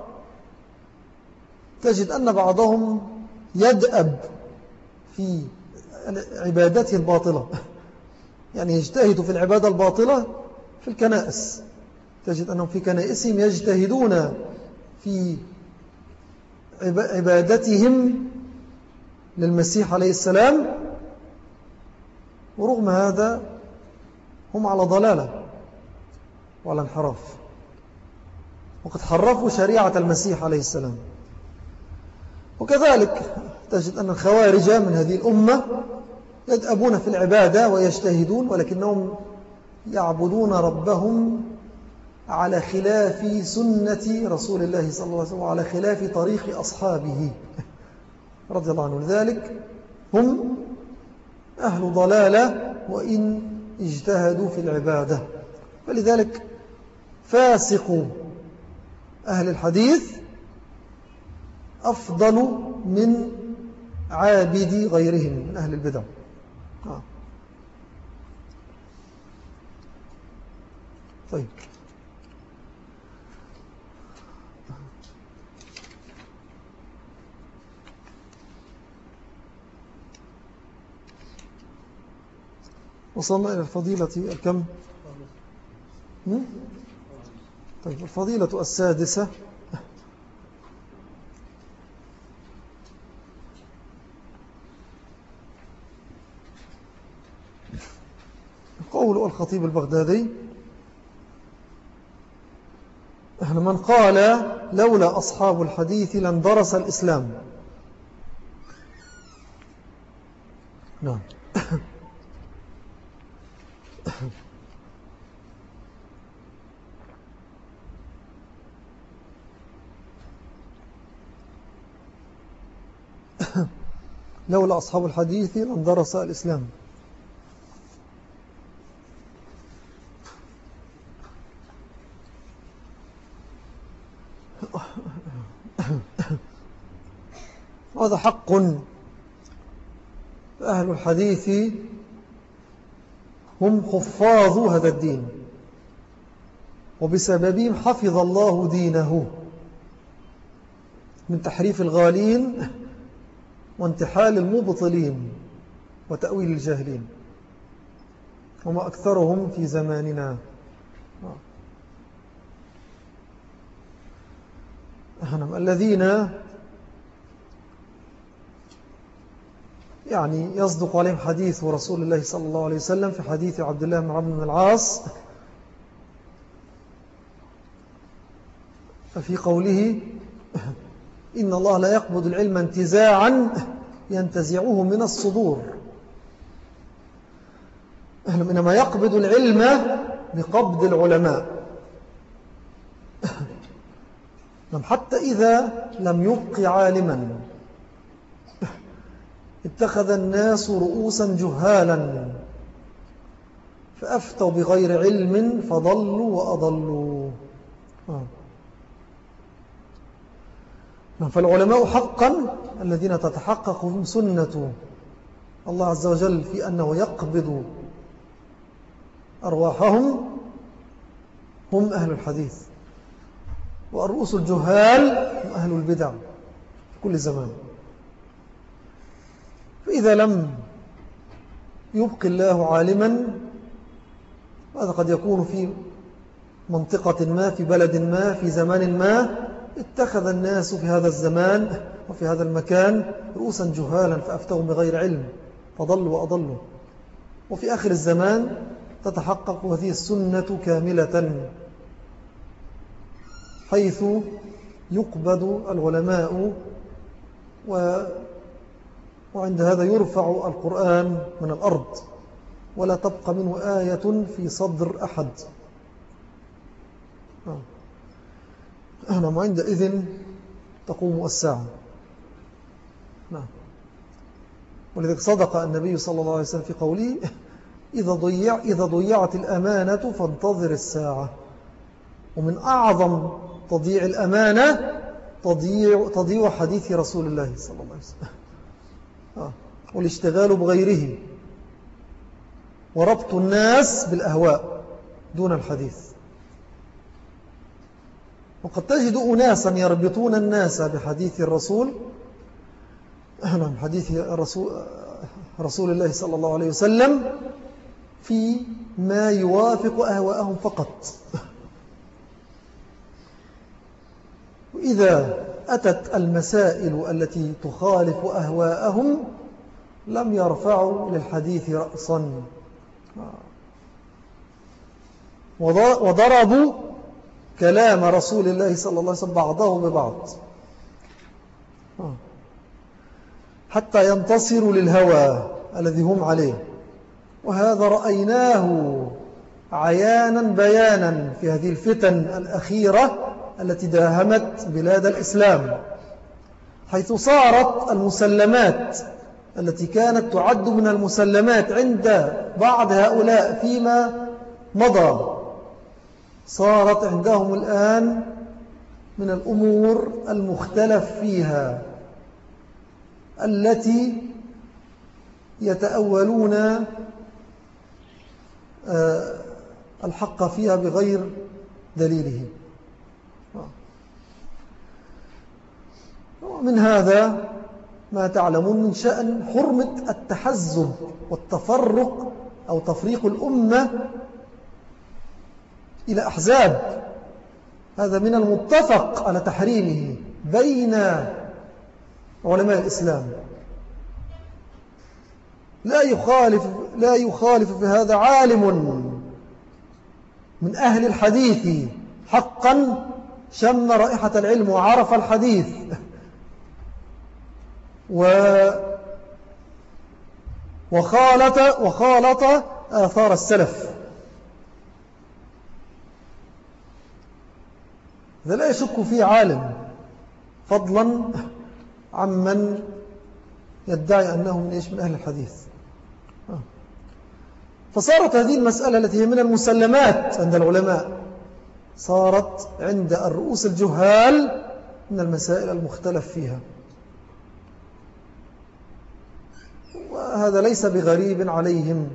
تجد أن بعضهم يدأب في عبادته الباطلة، يعني يجتهد في العبادة الباطلة في الكنائس. تجد أنهم في كنائسهم يجتهدون في عبادتهم للمسيح عليه السلام، ورغم هذا هم على ضلالة وعلى انحراف، وقد حرفوا شريعة المسيح عليه السلام. وكذلك تجد أن الخوارج من هذه الأمة يدأبون في العبادة ويجتهدون، ولكنهم يعبدون ربهم على خلاف سنة رسول الله صلى الله عليه وسلم وعلى خلاف طريق أصحابه رضي الله عنه. لذلك هم أهل ضلالة وإن اجتهدوا في العبادة. فلذلك فاسق أهل الحديث أفضل من عابد غيرهم من أهل البدع. طيب، وصلنا إلى الفضيلة الكم؟ طيب، الفضيلة السادسة: قول الخطيب البغدادي: من قال لولا أصحاب الحديث لاندرس الإسلام. نعم. لولا أصحاب الحديث لاندرس الإسلام. هذا حق. أهل الحديث هم حفاظ هذا الدين، وبسببهم حفظ الله دينه من تحريف الغالين وانتحال المبطلين وتأويل الجاهلين، وما أكثرهم في زماننا. الذين يعني يصدق عليهم حديث رسول الله صلى الله عليه وسلم في حديث عبد الله بن عمرو بن العاص ففي قوله: إن الله لا يقبض العلم انتزاعا ينتزعه من الصدور، إنما يقبض العلم بقبض العلماء. حتى إذا لم يبق عالما اتخذ الناس رؤوسا جهالا فأفتوا بغير علم فضلوا وأضلوا. فالعلماء حقا الذين تتحقق بهم سنة الله عز وجل في أنه يقبض أرواحهم هم أهل الحديث، والرؤوس الجهال هم أهل البدع في كل زمان. فإذا لم يبق الله عالما، هذا قد يكون في منطقة ما، في بلد ما، في زمان ما، اتخذ الناس في هذا الزمان وفي هذا المكان رؤوسا جهالا فأفتوا بغير علم فضلوا وأضلوا. وفي آخر الزمان تتحقق هذه السنة كاملة، حيث يقبض العلماء وعند هذا يرفع القرآن من الأرض ولا تبقى منه آية في صدر أحد. وعندئذ تقوم الساعة. ولذلك صدق النبي صلى الله عليه وسلم في قوله: إذا ضيعت الأمانة فانتظر الساعة. ومن أعظم تضييع الأمانة تضييع حديث رسول الله صلى الله عليه وسلم، والاشتغال بغيره. وربط الناس بالأهواء دون الحديث. وقد تجد أناسا يربطون الناس بحديث الرسول، حديث رسول الله صلى الله عليه وسلم، في ما يوافق أهواءهم فقط. وإذا أتت المسائل التي تخالف أهواءهم لم يرفعوا للحديث رأسا، وضربوا كلام رسول الله صلى الله عليه وسلم بعضه ببعض حتى ينتصروا للهوى الذي هم عليه. وهذا رأيناه عيانا بيانا في هذه الفتن الأخيرة التي داهمت بلاد الإسلام، حيث صارت المسلمات التي كانت تعد من المسلمات عند بعض هؤلاء فيما مضى، صارت عندهم الآن من الأمور المختلف فيها التي يتأولون الحق فيها بغير دليله. ومن هذا ما تعلمون من شأن حرمة التحزب والتفرق أو تفريق الأمة إلى أحزاب. هذا من المتفق على تحريمه بين علماء الإسلام. لا يخالف في هذا عالم من أهل الحديث حقا شم رائحة العلم وعرف الحديث وخالط آثار السلف. هذا لا يشك فيه عالم، فضلا عمن يدعي أنه من أهل الحديث. فصارت هذه المسألة التي هي من المسلمات عند العلماء صارت عند الرؤوس الجهال من المسائل المختلف فيها. وهذا ليس بغريب عليهم،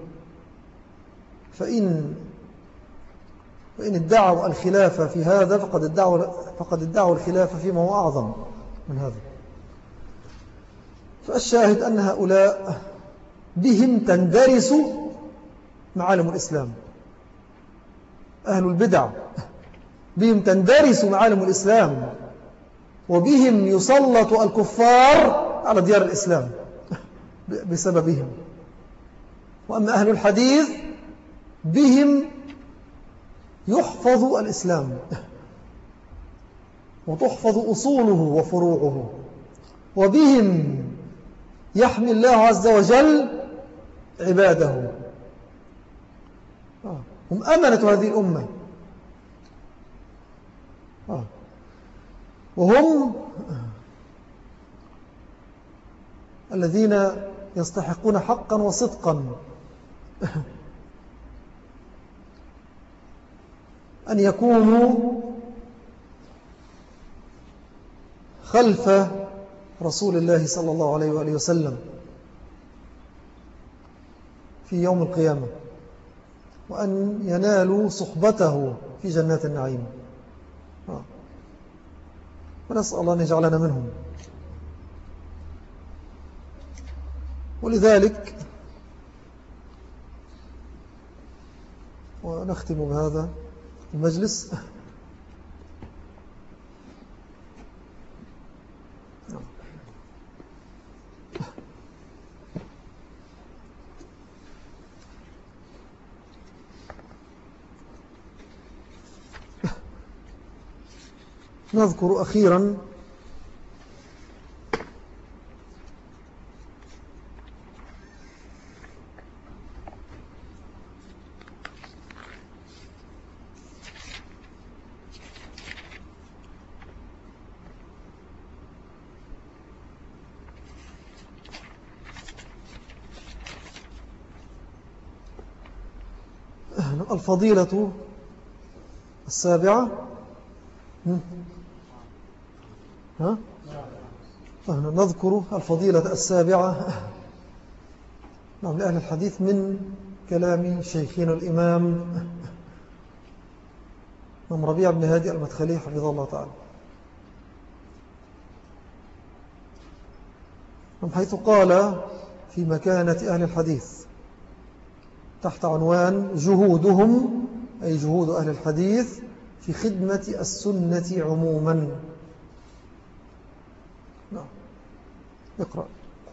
فإن ادعوا الخلافة في هذا فقد ادعوا الخلافة فيما هو أعظم من هذا. فالشاهد أن هؤلاء بهم تندرس معالم الإسلام. أهل البدع بهم تندرس معالم الإسلام، وبهم يسلط الكفار على ديار الإسلام بسببهم. وأما أهل الحديث بهم يحفظ الإسلام وتحفظ أصوله وفروعه، وبهم يحمي الله عز وجل عباده. هم أمنة هذه الأمة، وهم الذين يستحقون حقا وصدقا أن يكونوا خلف رسول الله صلى الله عليه وآله وسلم في يوم القيامة، وأن ينالوا صحبته في جنات النعيم. ونسأل الله أن يجعلنا منهم. ولذلك ونختم بهذا المجلس نذكر أخيرا الفضيلة السابعة. نذكر الفضيلة السابعة لأهل الحديث من كلام شيخنا الإمام ربيع بن هادي المدخلي حفظه الله تعالى، من حيث قال في مكانة أهل الحديث تحت عنوان جهودهم، أي جهود أهل الحديث في خدمة السنة عموما. نعم، اقرأ.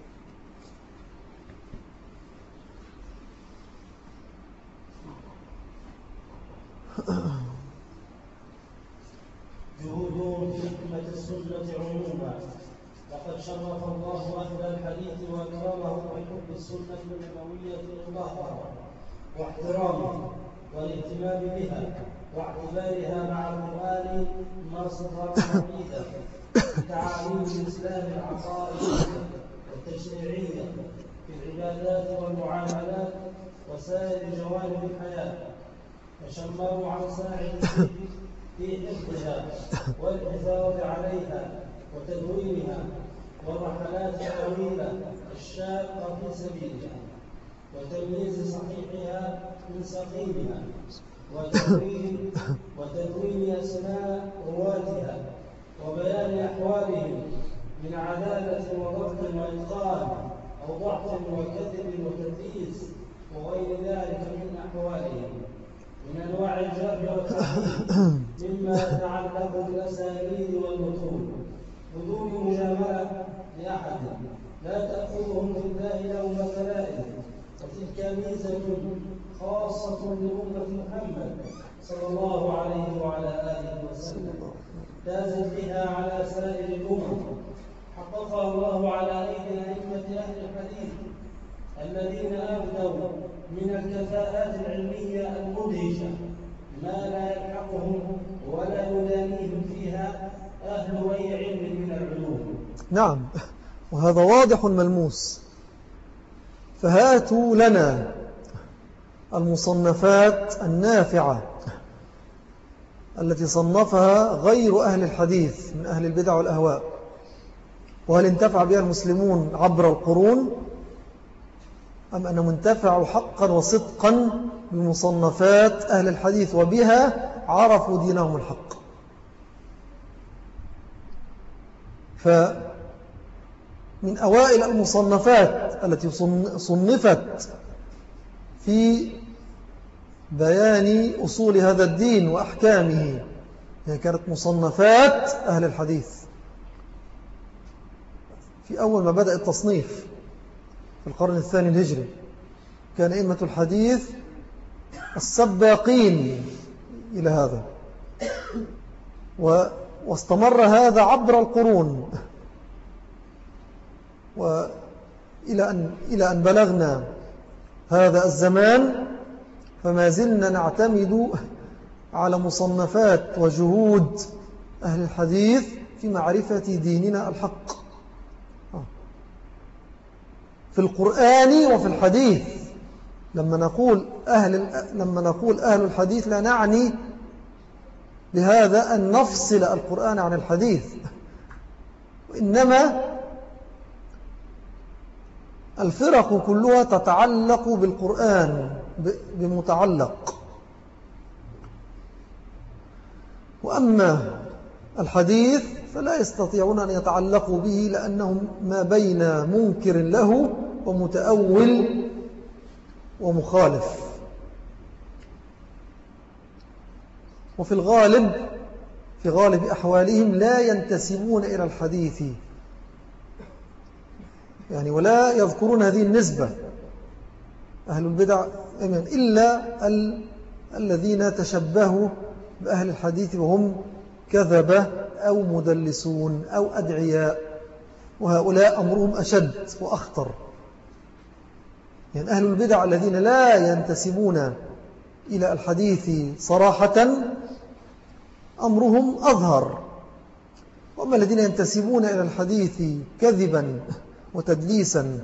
جهودهم في خدمة السنة عموما. لقد شرف الله أهل الحديث وأكرمهم بحب السنة النبوية المطهرة واحترامها والاهتمام بها واعتبارها مع القرآن مصدرا حديثا لتعاليم الإسلام العقائدية والتشريعية في العبادات والمعاملات وسائر جوانب الحياة، فشمروا عن ساعد في حفظها والحفاظ عليها وتدوينها والرحلات الطويلة الشاقة في سبيلها وتمييز صحيحها من سقيمها وتدوين أسماء رواتها وبيان أحوالهم من عدالة وضبط وإتقان أو ضعف وكذب وتدليس وغير ذلك من أحوالهم من أنواع الجرح والتعديل مما يتعلق بالأساليب والمتون بدون مجاملة لأحد لا تأخذهم في الله لومة لائم، وتلك ميزة خاصة لأمة محمد صلى الله عليه وعلى آله وسلم تازت بها على سائر الأمم، حققها الله على أيدي أئمة أهل الحديث الذين أبدوا من الكفاءات العلمية المدهشة ما لا يلحقهم ولا يدانيهم فيها أهل أي علم من العلوم. نعم، وهذا واضح ملموس. فهاتوا لنا المصنفات النافعة التي صنفها غير أهل الحديث من أهل البدع والأهواء، وهل انتفع بها المسلمون عبر القرون أم أنهم انتفعوا حقا وصدقا بمصنفات أهل الحديث وبها عرفوا دينهم الحق؟ فمن أوائل المصنفات التي صنفت في بيان أصول هذا الدين وأحكامه هي كانت مصنفات أهل الحديث. في أول ما بدأ التصنيف في القرن الثاني الهجري كان أئمة الحديث السباقين إلى هذا، واستمر هذا عبر القرون إلى أن بلغنا هذا الزمان، فما زلنا نعتمد على مصنفات وجهود أهل الحديث في معرفة ديننا الحق في القرآن وفي الحديث. لما نقول أهل الحديث لا نعني بهذا أن نفصل القرآن عن الحديث، وإنما الفرق كلها تتعلق بالقرآن بمتعلق، وأما الحديث فلا يستطيعون أن يتعلقوا به لأنهم ما بين منكر له ومتأول ومخالف. وفي الغالب في غالب أحوالهم لا ينتسبون إلى الحديث، يعني ولا يذكرون هذه النسبة أهل البدع إلا الذين تشبهوا بأهل الحديث وهم كذبة أو مدلسون أو أدعياء، وهؤلاء أمرهم أشد وأخطر. يعني أهل البدع الذين لا ينتسبون إلى الحديث صراحة أمرهم أظهر، وأما الذين ينتسبون إلى الحديث كذبا وتدليسا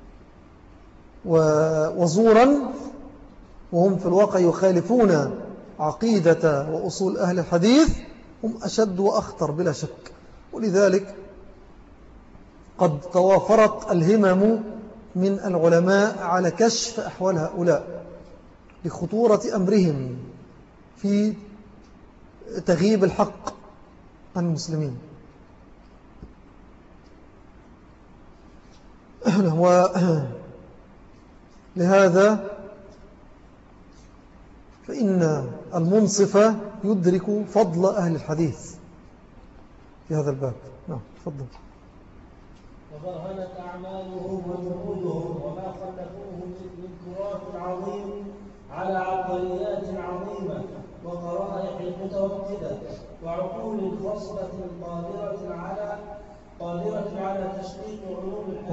وزورا وهم في الواقع يخالفون عقيدة وأصول أهل الحديث هم أشد وأخطر بلا شك. ولذلك قد توافرت الهمم من العلماء على كشف أحوال هؤلاء لخطورة أمرهم في تغييب الحق عن المسلمين. ولهذا فإن المنصف يدرك فضل أهل الحديث في هذا الباب. نعم تفضل. وبرهنت أعمالهم وجهودهم وما خلفوه من تراث عظيم على عقليات عظيمة وقرائح متوكدة وعقول خصبة قادرة على تشقيق علوم الحديث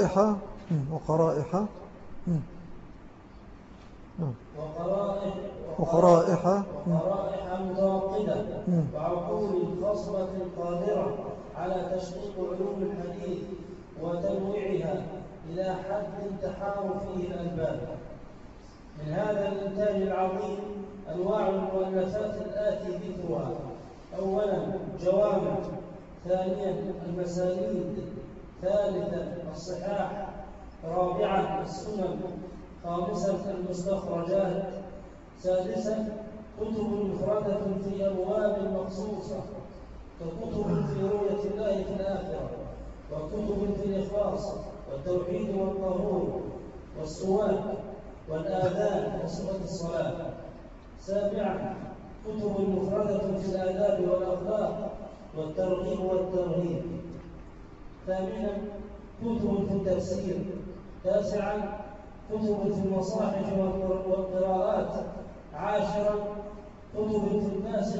وقرائح متوقدة وعقول خصبة قادرة على تشقيق علوم الحديث وتنويعها إلى حد تحار فيه الألباب. من هذا الإنتاج العظيم أنواع المؤلفات الآتي ذكرها: أولا جوامع، ثانيا المسانيد، ثالثا الصحاح، رابعا السنن، خامسا المستخرجات، سادسا كتب مفردة في أبواب مخصوصة ككتب في رؤية الله في الآخرة، وكتب في الإخلاص والتوحيد والطهور والسواك والآذان وصفة الصلاة. سابعا كتب مفردة في الآداب والأخلاق والترغيب والترهيب. ثامنا كتب في التفسير. تاسعا كتب في المصاحف والقراءات. عاشرا كتب في الناسخ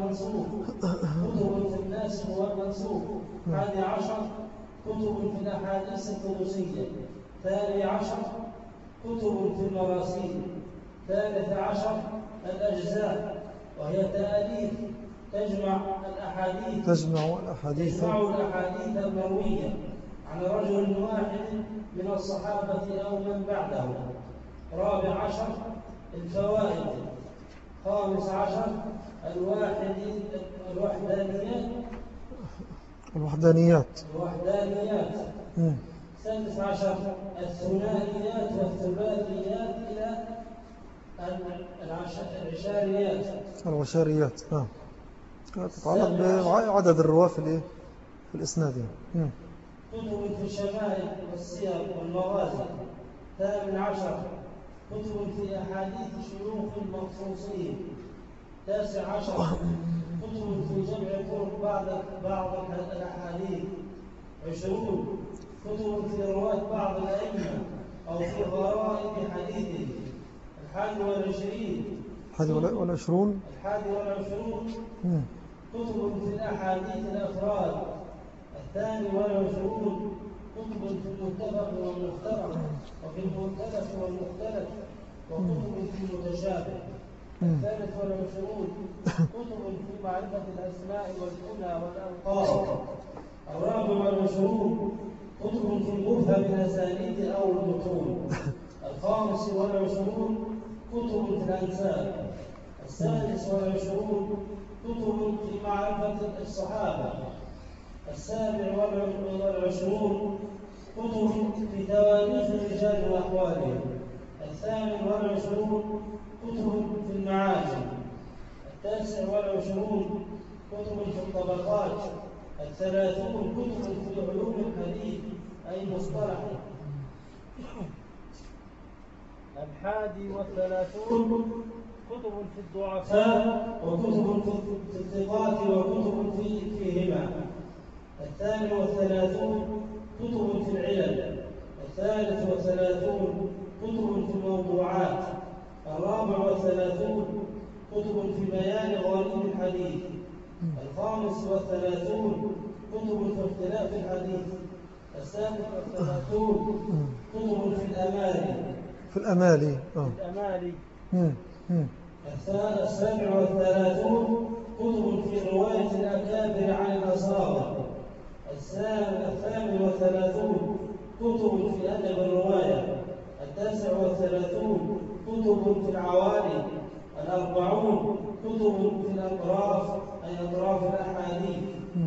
والمنسوخ. 11 كتب في الأحاديث القدسية. 12 كتب في المراسيل. 13 الأجزاء، وهي تأليف تجمع الأحاديث المروية عن رجل واحد من الصحابة أو من بعده. 14 الفوائد. 15 الوحدانيات. 16 الثنائيات والثلاثيات إلى العشاريات. تتعلق بعدد الرواة في الإسناد. كتب في الشمائل والسير والمغازي. 18 كتب في أحاديث شيوخ مخصوصين. 19 كتب في جمع طرق بعض الأحاديث. 20 كتب في رواة بعض الأئمة أو في غرائب حديثه. 21 كتب في الأحاديث الأفراد. 22 كتب في المتفق والمفترق وفي المختلف والمختلف وكتب في المتشابه. 23 كتب في معرفة الأسماء والكنى والألقاب. 24 كتب في المفهم الأسانيد أو المتون. 25 كتب في الأنساب. 26 كتب في معرفة الصحابة. 27 كتب في تواريخ الرجال وأحوالهم. 28 كتب في المعاجم. 29 كتب في الطبقات. 30 كتب في علوم الحديث أي مصطلح. 31 كتب في الضعفاء وكتب في الثقات وكتب فيهما. 32 كتب في العلل. 33 كتب في الموضوعات. 34 كتب في بيان غريب الحديث. 35 كتب في اختلاف الحديث. 36 كتب في الأمالي. 37 كتب في رواية الأكابر عن الأصابع. 38 كتب في أدب الرواية. 39 كتب في العوالم. 40 كتب في الأطراف أي أطراف الأحاديث.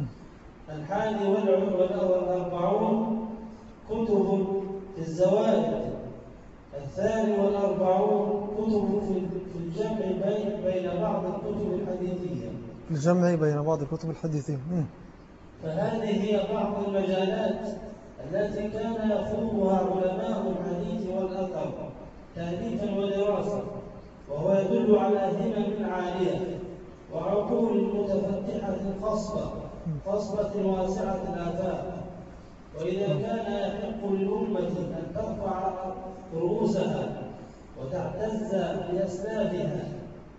41 كتب في الزوائد. 42 كتب الكتب في الجمع بين بعض الكتب الحديثية. الجمع بين بعض الكتب الحديثية. فهذه هي بعض المجالات التي كان يخوضها علماء الحديث والأثر تأليفا ودراسة، وهو يدل على همم عالية وعقول متفتحة خصبة واسعة الآفاق. وإذا كان يحق للأمة أن ترفع رؤوسها وتعتز بأسلافها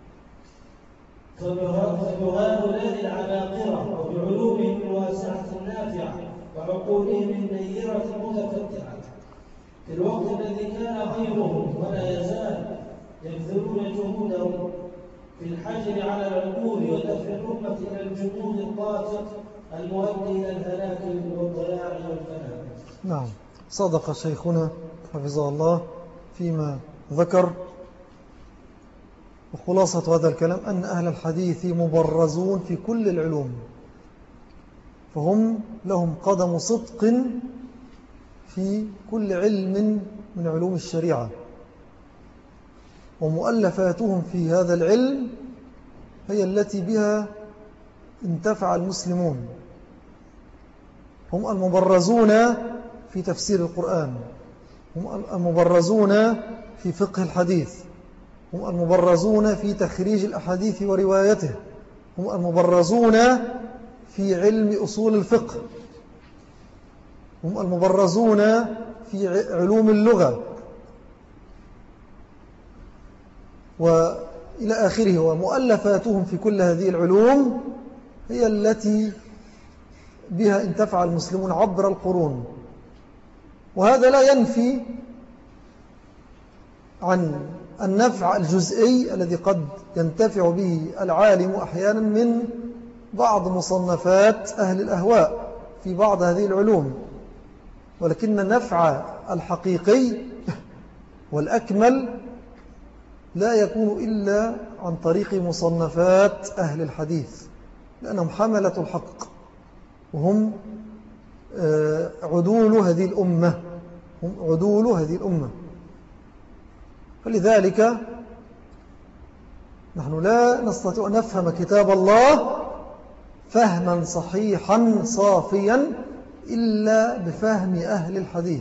فبهؤلاء العباقرة وبعلومهم الواسعة النافعة وعقولهم النيرة المتفتحة في الوقت الذي كان غيرهم ولا يزال يبذلون جهودهم في الحجر على العقول ودفع الأمة إلى الجمود القاتل المؤدي إلى الهلاك والضياع والفناء. نعم، صدق شيخنا حفظه الله فيما ذكر. وخلاصة هذا الكلام أن أهل الحديث مبرزون في كل العلوم، فهم لهم قدم صدق في كل علم من علوم الشريعة، ومؤلفاتهم في هذا العلم هي التي بها انتفع المسلمون. هم المبرزون في تفسير القرآن، هم المبرزون في فقه الحديث، هم المبرزون في تخريج الأحاديث وروايته، هم المبرزون في علم أصول الفقه، هم المبرزون في علوم اللغة وإلى آخره. ومؤلفاتهم في كل هذه العلوم هي التي بها انتفع المسلمون عبر القرون. وهذا لا ينفي عن النفع الجزئي الذي قد ينتفع به العالم أحيانا من بعض مصنفات أهل الأهواء في بعض هذه العلوم، ولكن النفع الحقيقي والأكمل لا يكون إلا عن طريق مصنفات أهل الحديث، لأنهم حملة الحق وهم عدول هذه الأمة، هم عدول هذه الأمة. فلذلك نحن لا نستطيع أن نفهم كتاب الله فهما صحيحا صافيا إلا بفهم أهل الحديث.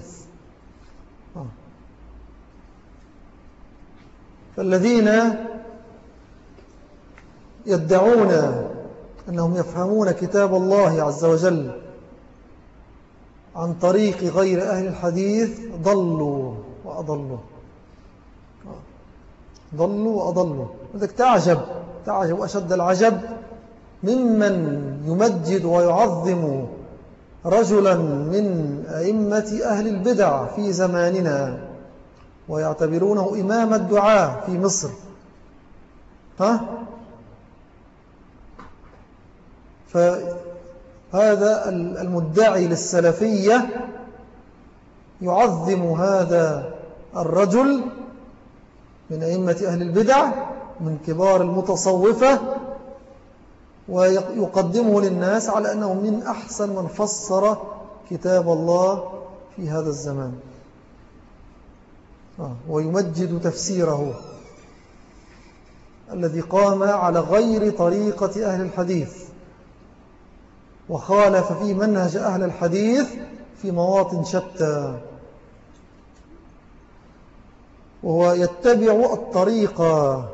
فالذين يدعون أنهم يفهمون كتاب الله عز وجل عن طريق غير أهل الحديث ضلوا وأضلوا، ضلوا وأضلوا. لذلك تعجب أشد العجب ممن يمجد ويعظم رجلا من أئمة أهل البدع في زماننا ويعتبرونه إمام الدعاء في مصر. فهذا المدعي للسلفية يعظم هذا الرجل من أئمة أهل البدع من كبار المتصوفة ويقدمه للناس على أنه من أحسن من فسر كتاب الله في هذا الزمان، ويمجد تفسيره الذي قام على غير طريقة أهل الحديث وخالف فيه منهج أهل الحديث في مواطن شتى، وهو يتبع الطريقة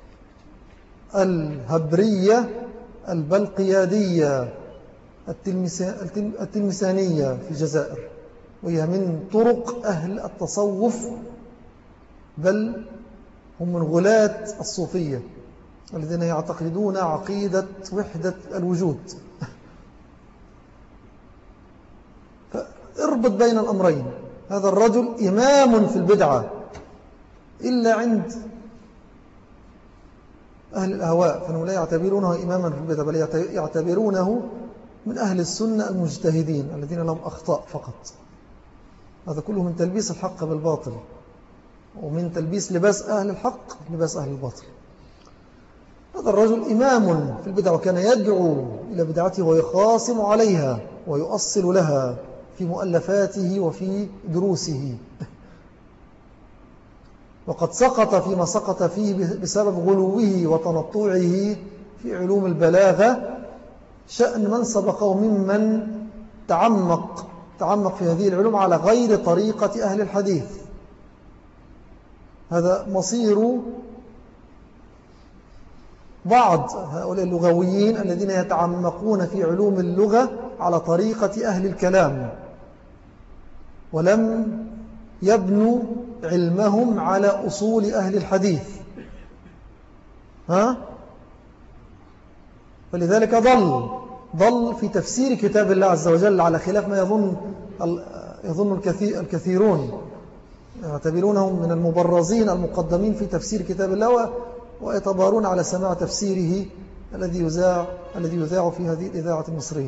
الهبرية البلقيادية التلمسانية في الجزائر، وهي من طرق أهل التصوف، بل هم من غلاة الصوفية الذين يعتقدون عقيدة وحدة الوجود. فاربط بين الأمرين. هذا الرجل إمام في البدعة إلا عند أهل الأهواء، فهم لا يعتبرونه إماما في البدعة، بل يعتبرونه من أهل السنة المجتهدين الذين لهم أخطاء فقط. هذا كله من تلبيس الحق بالباطل، ومن تلبيس لباس أهل الحق لباس أهل الباطل. هذا الرجل إمام في البدعة، وكان يدعو إلى بدعته ويخاصم عليها ويؤصل لها في مؤلفاته وفي دروسه. وقد سقط فيما سقط فيه بسبب غلوه وتنطعه في علوم البلاغة شأن من سبقه ممن تعمق في هذه العلوم على غير طريقة أهل الحديث. هذا مصير بعض هؤلاء اللغويين الذين يتعمقون في علوم اللغة على طريقة أهل الكلام، ولم يبنوا علمهم على أصول أهل الحديث. فلذلك ضل في تفسير كتاب الله عز وجل على خلاف ما يظن الكثيرون، يعتبرونهم من المبرزين المقدمين في تفسير كتاب الله، ويتبارون على سماع تفسيره الذي يذاع في هذه الإذاعة المصرية.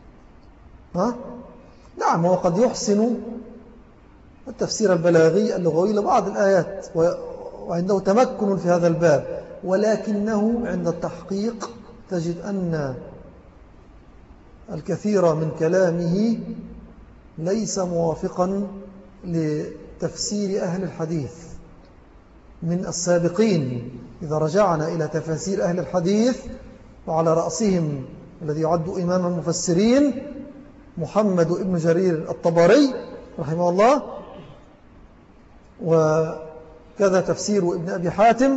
نعم، هو قد يحسن التفسير البلاغي اللغوي لبعض الآيات وعنده تمكن في هذا الباب، ولكنه عند التحقيق تجد أن الكثير من كلامه ليس موافقا لتفسير أهل الحديث من السابقين. إذا رجعنا إلى تفاسير أهل الحديث وعلى رأسهم الذي يعد إمام المفسرين محمد ابن جرير الطبري رحمه الله، وكذا تفسير ابن أبي حاتم،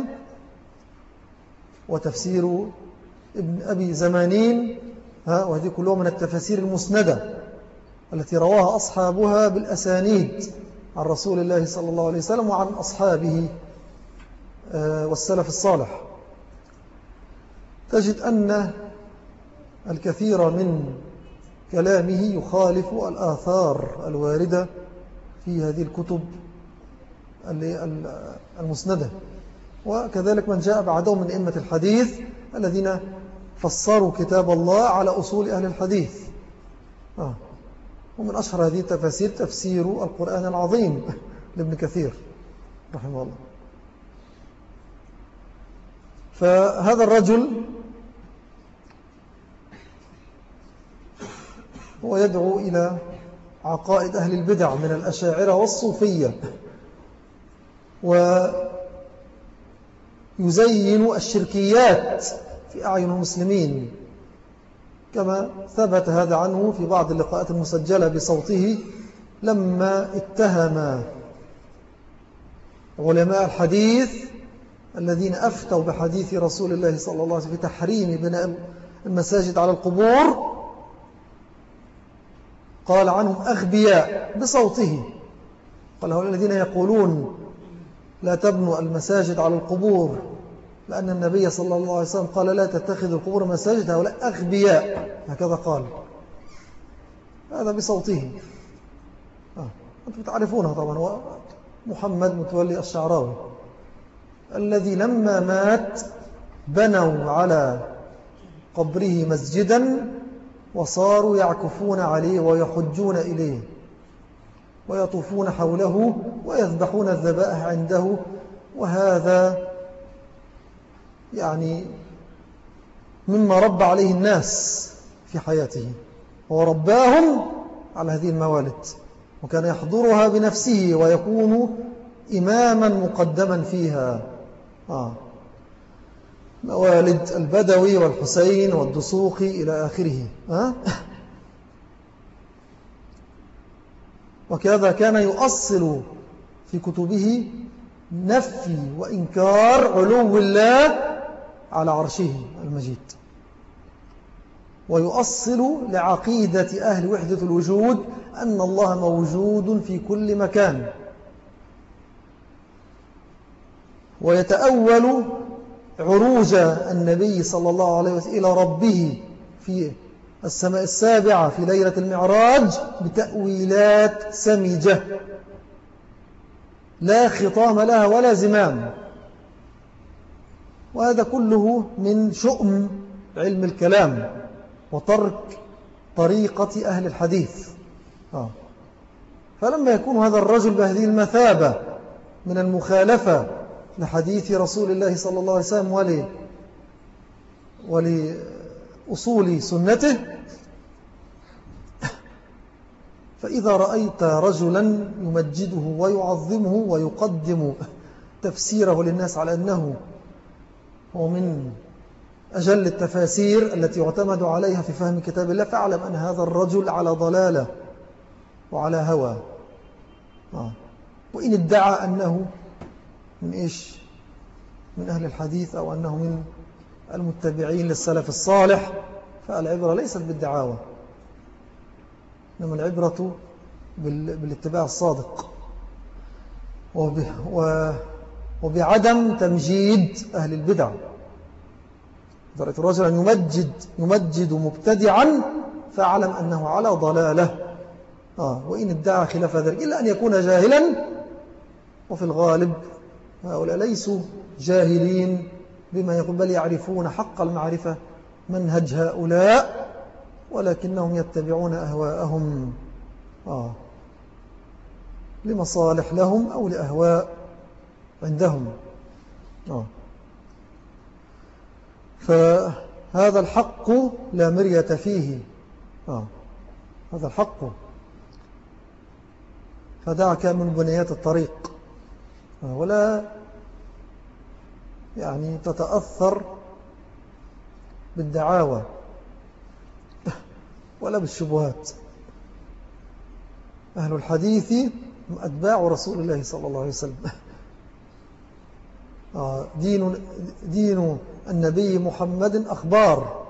وتفسير ابن أبي زمانين، وهذه كلها من التفاسير المسندة التي رواها أصحابها بالأسانيد عن رسول الله صلى الله عليه وسلم وعن أصحابه والسلف الصالح. تجد أن الكثير من كلامه يخالف الآثار الواردة في هذه الكتب المسندة، وكذلك من جاء بعدهم من أئمة الحديث الذين فسروا كتاب الله على أصول أهل الحديث. ومن أشهر هذه التفاسير تفسير القرآن العظيم لابن كثير رحمه الله. فهذا الرجل هو يدعو إلى عقائد أهل البدع من الأشاعرة والصوفية، ويزين الشركيات في أعين المسلمين، كما ثبت هذا عنه في بعض اللقاءات المسجلة بصوته لما اتهم علماء الحديث الذين أفتوا بحديث رسول الله صلى الله عليه وسلم في تحريم بناء المساجد على القبور، قال عنهم أغبياء بصوته. قال هؤلاء الذين يقولون لا تبنوا المساجد على القبور لأن النبي صلى الله عليه وسلم قال لا تتخذ القبور مساجد، هؤلاء أغبياء، هكذا قال، هذا بصوته. أنتم تعرفونه طبعا، هو محمد متولي الشعراوي الذي لما مات بنوا على قبره مسجدا وصاروا يعكفون عليه ويحجون إليه ويطوفون حوله ويذبحون الذبائح عنده. وهذا يعني مما ربى عليه الناس في حياته، هو رباهم على هذه الموالد، وكان يحضرها بنفسه ويكون إماما مقدما فيها. موالد البدوي والحسين والدسوقي إلى آخره. وكذا كان يؤصل في كتبه نفي وإنكار علو الله على عرشه المجيد، ويؤصل لعقيدة أهل وحدة الوجود أن الله موجود في كل مكان، ويتأول عروج النبي صلى الله عليه وسلم إلى ربه في السماء السابعة في ليلة المعراج بتأويلات سمجة لا خطام لها ولا زمام. وهذا كله من شؤم علم الكلام وترك طريقة أهل الحديث. فلما يكون هذا الرجل بهذه المثابة من المخالفة لحديث رسول الله صلى الله عليه وسلم ولأصول سنته، فإذا رأيت رجلا يمجده ويعظمه ويقدم تفسيره للناس على أنه هو من أجل التفاسير التي يعتمد عليها في فهم كتاب الله، فاعلم أن هذا الرجل على ضلالة وعلى هوى. وإن ادعى أنه من إيش؟ من أهل الحديث أو أنه من المتبعين للسلف الصالح، فالعبرة ليست بالدعاوى، إنما العبرة بالاتباع الصادق وبعدم تمجيد أهل البدع. رأيت رجلا يمجد مبتدعا فاعلم أنه على ضلالة، وإن ادعى خلاف ذلك، إلا أن يكون جاهلا، وفي الغالب هؤلاء ليسوا جاهلين بما يقول، بل يعرفون حق المعرفة منهج هؤلاء، ولكنهم يتبعون أهواءهم لمصالح لهم أو لأهواء عندهم. فهذا الحق لا مرية فيه، هذا الحق، فدعك من بنيات الطريق، ولا يعني تتأثر بالدعاوى ولا بالشبهات. أهل الحديث أتباع رسول الله صلى الله عليه وسلم. دين النبي محمد أخبار،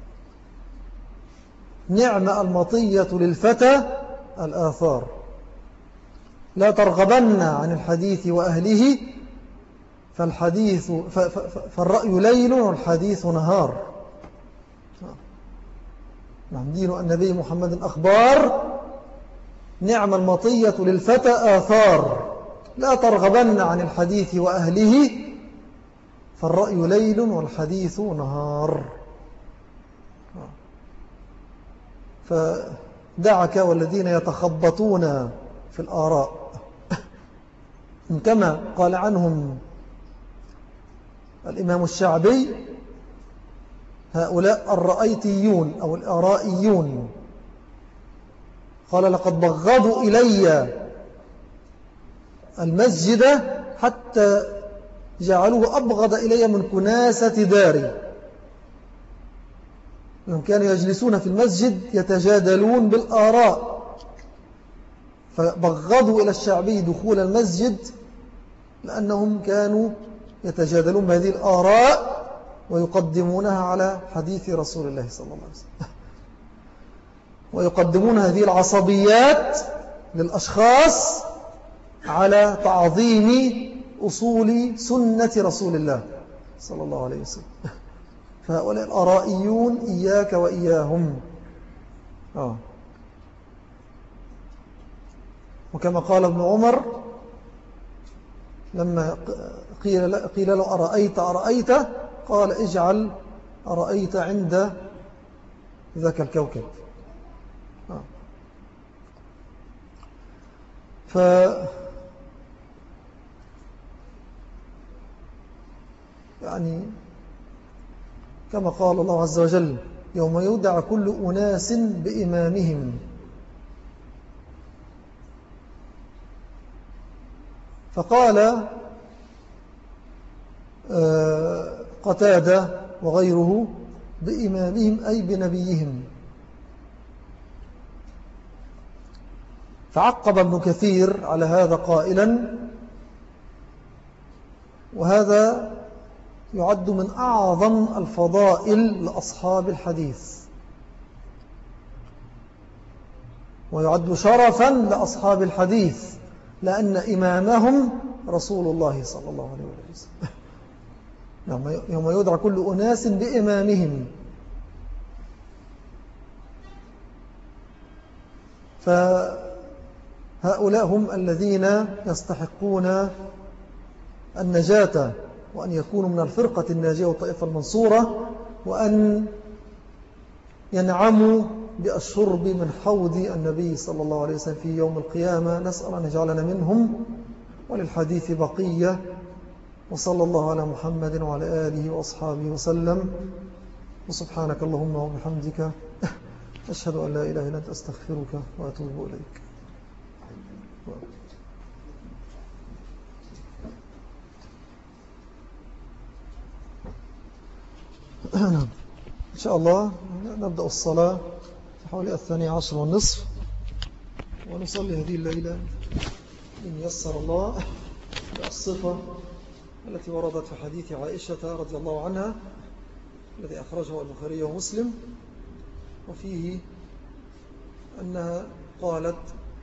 نعم المطية للفتى الآثار، لا ترغبن عن الحديث وأهله فالرأي ليل والحديث نهار. نعم، دين النبي محمد أخبار، نعم المطية للفتى آثار، لا ترغبن عن الحديث وأهله فالرأي ليل والحديث نهار. فدعك والذين يتخبطون في الآراء، كما قال عنهم الإمام الشعبي: هؤلاء الرأيتيون أو الآرائيون، قال: لقد بغضوا إلي المسجد حتى جعلوه أبغض إلي من كناسة داري. لأنهم كانوا يجلسون في المسجد يتجادلون بالآراء، فبغضوا إلى الشعبي دخول المسجد لأنهم كانوا يتجادلون بهذه الآراء ويقدمونها على حديث رسول الله صلى الله عليه وسلم، ويقدمون هذه العصبيات للأشخاص على تعظيم أصول سنة رسول الله صلى الله عليه وسلم. فهؤلاء الآرائيون إياك وإياهم. وكما قال ابن عمر لما قيل له: أرأيت؟ قال: اجعل أرأيت عند ذاك الكوكب. يعني كما قال الله عز وجل: يوم يدعى كل أناس بإمامهم. فقال قتادة وغيره: بإمامهم أي بنبيهم. فعقب ابن كثير على هذا قائلا: وهذا يعد من أعظم الفضائل لأصحاب الحديث، ويعد شرفا لأصحاب الحديث، لأن إمامهم رسول الله صلى الله عليه وسلم. يوم يدعى كل أناس بإمامهم. فهؤلاء هم الذين يستحقون النجاة، وأن يكونوا من الفرقة الناجية والطائفة المنصورة، وأن ينعموا بالشرب من حوض النبي صلى الله عليه وسلم في يوم القيامة. نسأل أن يجعلنا منهم، وللحديث بقية. وصلى الله على محمد وعلى آله وأصحابه وسلم. وسبحانك اللهم وبحمدك، أشهد أن لا إله إلا أنت، أستغفرك وأتوب إليك. إن شاء الله نبدأ الصلاة في حوالي 12:30 ونصلي هذه الليلة إن يسر الله بالصفة التي وردت في حديث عائشة رضي الله عنها الذي أخرجه البخاري ومسلم، وفيه أنها قالت: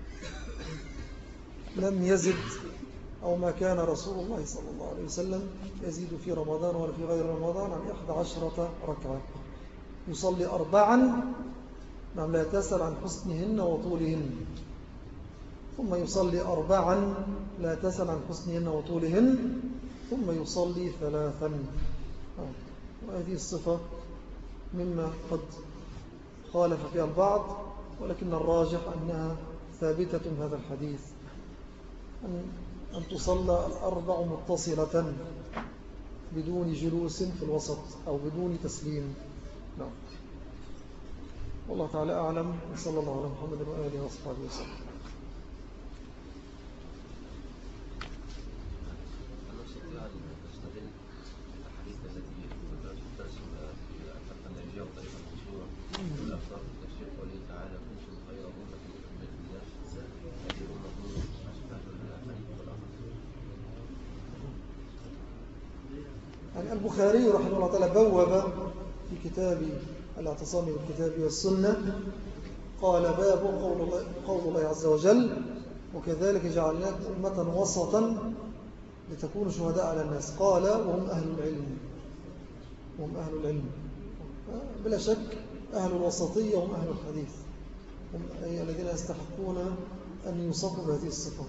لم يزد أو ما كان رسول الله صلى الله عليه وسلم يزيد في رمضان ولا في غير رمضان عن 11 ركعة، يصلي 4 لا تسأل عن حسنهن وطولهن، ثم يصلي 4 لا تسأل عن حسنهن وطولهن، ثم يصلي 3. وهذه الصفة مما قد خالف فيها البعض، ولكن الراجح أنها ثابتة هذا الحديث، أن تصلى 4 متصلة بدون جلوس في الوسط أو بدون تسليم. نعم. والله تعالى أعلم، وصلى الله على محمد وآله وصحبه وسلم. يعني البخاري رحمه الله تعالى بوب في كتاب الاعتصام بالكتاب والسنة، قال: باب قول الله عز وجل: وكذلك جعلناكم أمة وسطا لتكونوا شهداء على الناس. قال: وهم أهل العلم. وهم أهل العلم، بلا شك أهل الوسطية هم أهل الحديث، هم الذين يستحقون أن يوصفوا بهذه الصفة.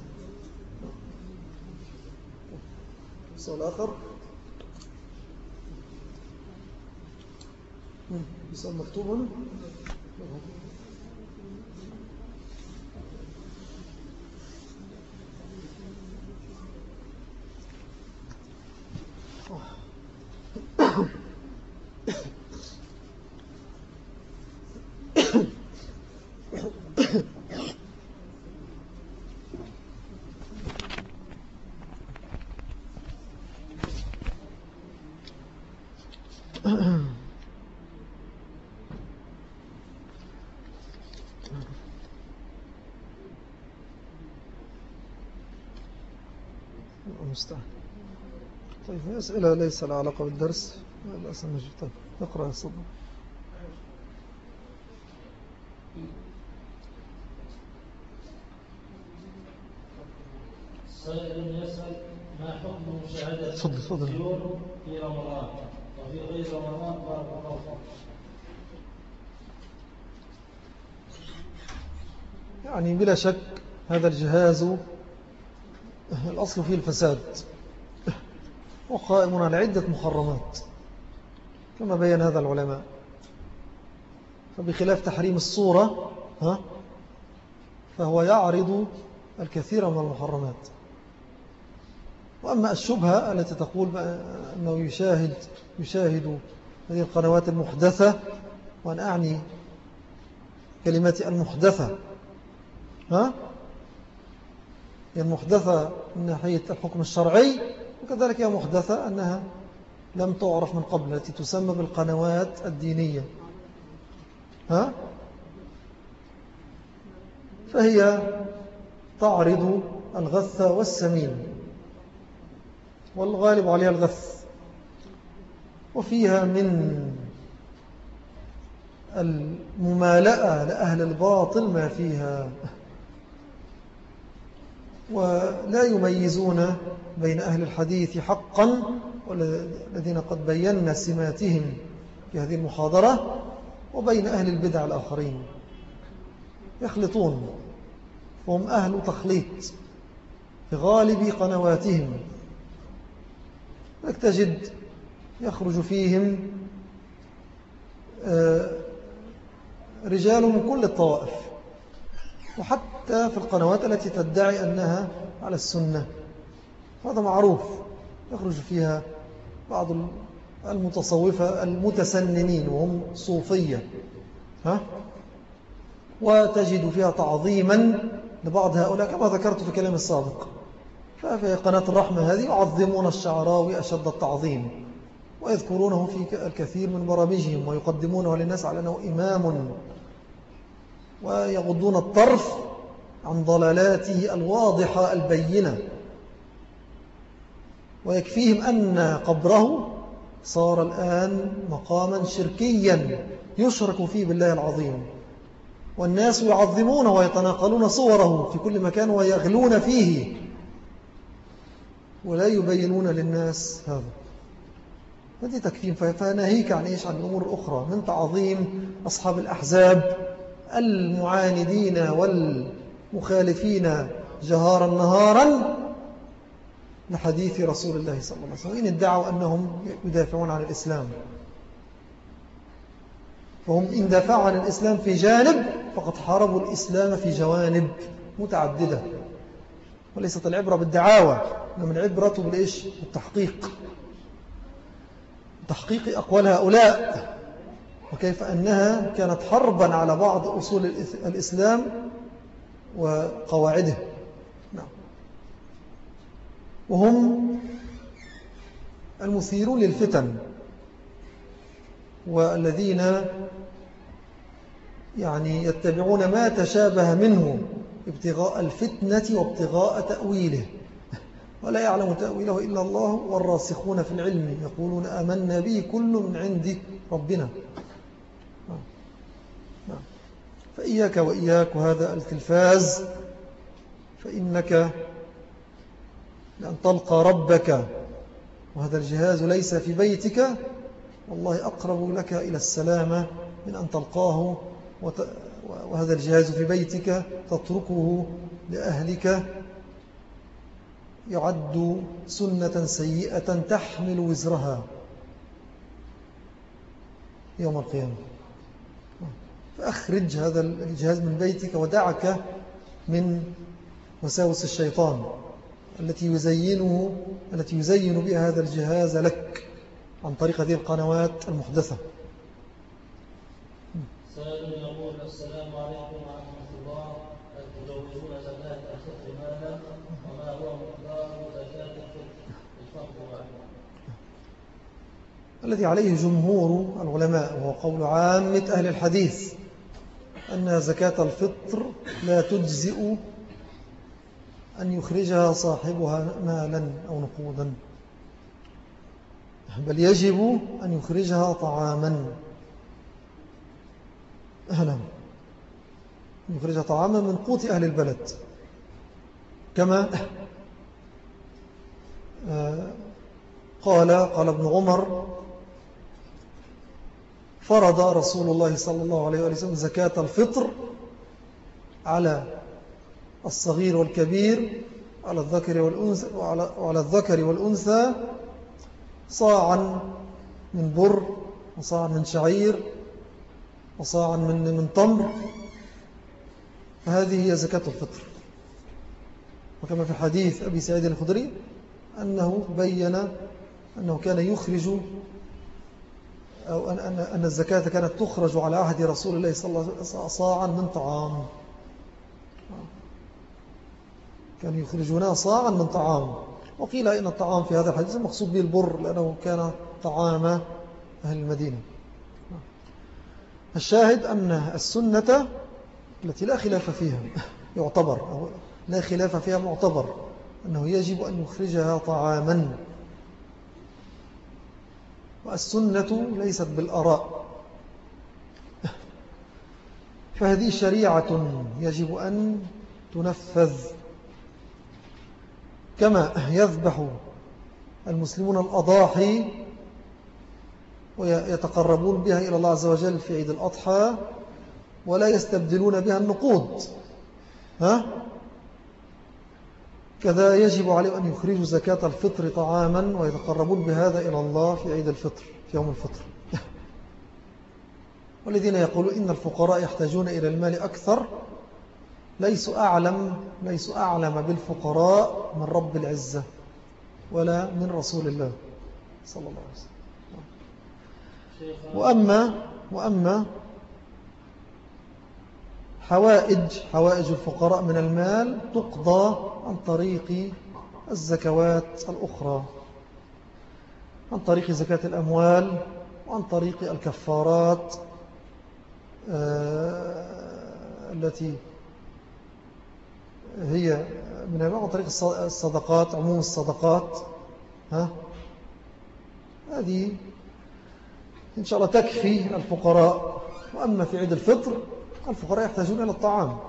السؤال الآخر بسؤال مكتوب هنا. المستعان. طيب، أسئلة ليس لها علاقة بالدرس لا سنجد. طيب نقرأ يا صدق. سائل يسأل: ما حكم مشاهدة الطيور في رمضان وفي غير رمضان؟ بارك الله فيك. يعني بلا شك هذا الجهاز الأصل فيه الفساد، وقائم على عدة محرمات كما بيّن هذا العلماء، فبخلاف تحريم الصورة فهو يعرض الكثير من المحرمات. وأما الشبهة التي تقول أنه يشاهد هذه القنوات المحدثة، وأنا أعني كلماتي المحدثة، هي المحدثة من ناحية الحكم الشرعي، وكذلك هي محدثة أنها لم تعرف من قبل، التي تسمى بالقنوات الدينية. فهي تعرض الغث والسمين، والغالب عليها الغث، وفيها من الممالأة لأهل الباطل ما فيها، ولا يميزون بين أهل الحديث حقا والذين قد بينا سماتهم في هذه المحاضرة، وبين أهل البدع الآخرين، يخلطون، وهم أهل تخليط في غالب قنواتهم. لك تجد يخرج فيهم رجال من كل الطوائف، وحتى في القنوات التي تدعي أنها على السنة، هذا معروف، يخرج فيها بعض المتصوفة المتسننين وهم صوفية، وتجد فيها تعظيما لبعض هؤلاء كما ذكرت في كلام السابق. ففي قناة الرحمة هذه يعظمون الشعراوي أشد التعظيم، ويذكرونه في الكثير من برامجهم ويقدمونه للناس على أنه إمام، ويغضون الطرف عن ضلالاته الواضحة البينة. ويكفيهم أن قبره صار الآن مقاما شركيا يشرك فيه بالله العظيم، والناس يعظمونه ويتناقلون صوره في كل مكان ويغلون فيه ولا يبينون للناس هذا. هذه تكفيهم. فناهيك عن إيش؟ عن الأمور الأخرى من تعظيم أصحاب الأحزاب المعاندين والمخالفين جهارا نهارا لحديث رسول الله صلى الله عليه وسلم، إن ادعوا أنهم يدافعون عن الإسلام. فهم إن دافعوا عن الإسلام في جانب فقد حاربوا الإسلام في جوانب متعددة. وليست العبرة بالدعاوى، إنما العبرة بالإيش؟ بالتحقيق، تحقيق أقوال هؤلاء، وكيف أنها كانت حربا على بعض أصول الإسلام وقواعده. نعم. وهم المثيرون للفتن، والذين يعني يتبعون ما تشابه منه ابتغاء الفتنة وابتغاء تأويله، ولا يعلم تأويله إلا الله والراسخون في العلم يقولون آمنا به كل من عند ربنا. فإياك وإياك وهذا التلفاز، فإنك لأن تلقى ربك وهذا الجهاز ليس في بيتك والله أقرب لك إلى السلامة من أن تلقاه وهذا الجهاز في بيتك تتركه لأهلك يعد سنة سيئة تحمل وزرها يوم القيامة. فأخرج هذا الجهاز من بيتك ودعك من وساوس الشيطان التي يزين بها هذا الجهاز لك عن طريق هذه القنوات المحدثة. سائل يقول: السلام عليكم ورحمة الله، هل تجوزون زكاة الفطر مالا؟ وما هو مقدار زكاة الفطر؟ الذي عليه جمهور العلماء وهو قول عامة أهل الحديث أن زكاة الفطر لا تجزئ أن يخرجها صاحبها مالا أو نقودا، بل يجب أن يخرجها طعاما. يخرجها طعاما من قوت أهل البلد، كما قال ابن عمر: فرض رسول الله صلى الله عليه وسلم زكاة الفطر على الصغير والكبير، على الذكر والأنثى صاعا من بر، وصاعا من شعير، وصاعا من تمر، فهذه هي زكاة الفطر. وكما في حديث أبي سعيد الخدري أنه بين أنه كان يخرج، أو أن الزكاة كانت تخرج على عهد رسول الله صلى الله عليه وسلم صاعا من طعام، كانوا يخرجونها صاعا من طعام. وقيل إن الطعام في هذا الحديث مقصود به البر، لأنه كان طعام أهل المدينة. الشاهد أن السنة التي لا خلاف فيها يعتبر، أو لا خلاف فيها معتبر، أنه يجب أن يخرجها طعاما. والسنة ليست بالآراء، فهذه شريعة يجب أن تنفذ. كما يذبح المسلمون الأضاحي ويتقربون بها إلى الله عز وجل في عيد الأضحى ولا يستبدلون بها النقود، كذا يجب عليهم أن يخرجوا زكاة الفطر طعاما ويتقربون بهذا إلى الله في عيد الفطر، في يوم الفطر. والذين يقولون إن الفقراء يحتاجون إلى المال أكثر ليسوا أعلم بالفقراء من رب العزة ولا من رسول الله صلى الله عليه وسلم. وأما حوائج الفقراء من المال تقضى عن طريق الزكوات الأخرى. عن طريق زكاة الأموال وعن طريق الكفارات التي هي من عن طريق الصدقات، عموم الصدقات. هذه إن شاء الله تكفي الفقراء. وأما في عيد الفطر الفقراء يحتاجون إلى الطعام،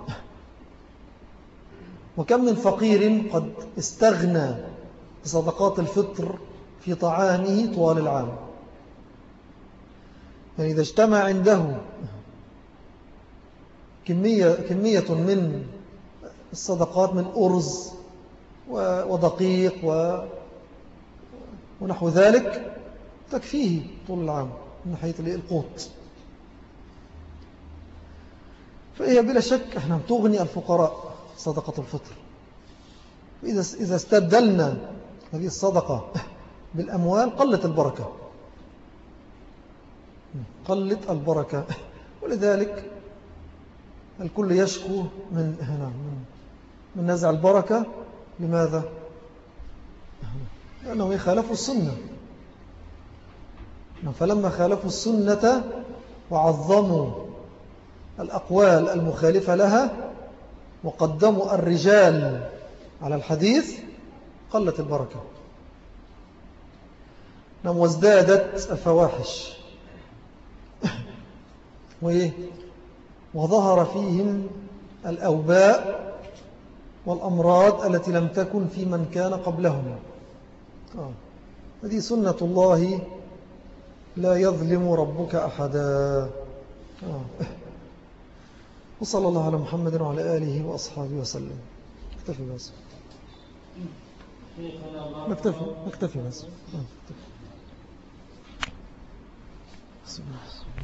وكم من فقير قد استغنى بصدقات الفطر في طعامه طوال العام. يعني إذا اجتمع عنده كمية من الصدقات من أرز ودقيق ونحو ذلك تكفيه طول العام من ناحية القوت. فهي بلا شك احنا تغني الفقراء صدقة الفطر. إذا استبدلنا هذه الصدقة بالأموال قلت البركة، قلت البركة. ولذلك الكل يشكو من نزع البركة. لماذا؟ لأنه يخالفوا السنة. فلما خالفوا السنة وعظموا الأقوال المخالفة لها وقدموا الرجال على الحديث قلت البركة. وازدادت الفواحش وظهر فيهم الأوباء والأمراض التي لم تكن في من كان قبلهم. هذه سنة الله لا يظلم ربك أحدا. وصلى الله على محمد وعلى آله وأصحابه وسلم. اكتفي بس. نكتفي بس.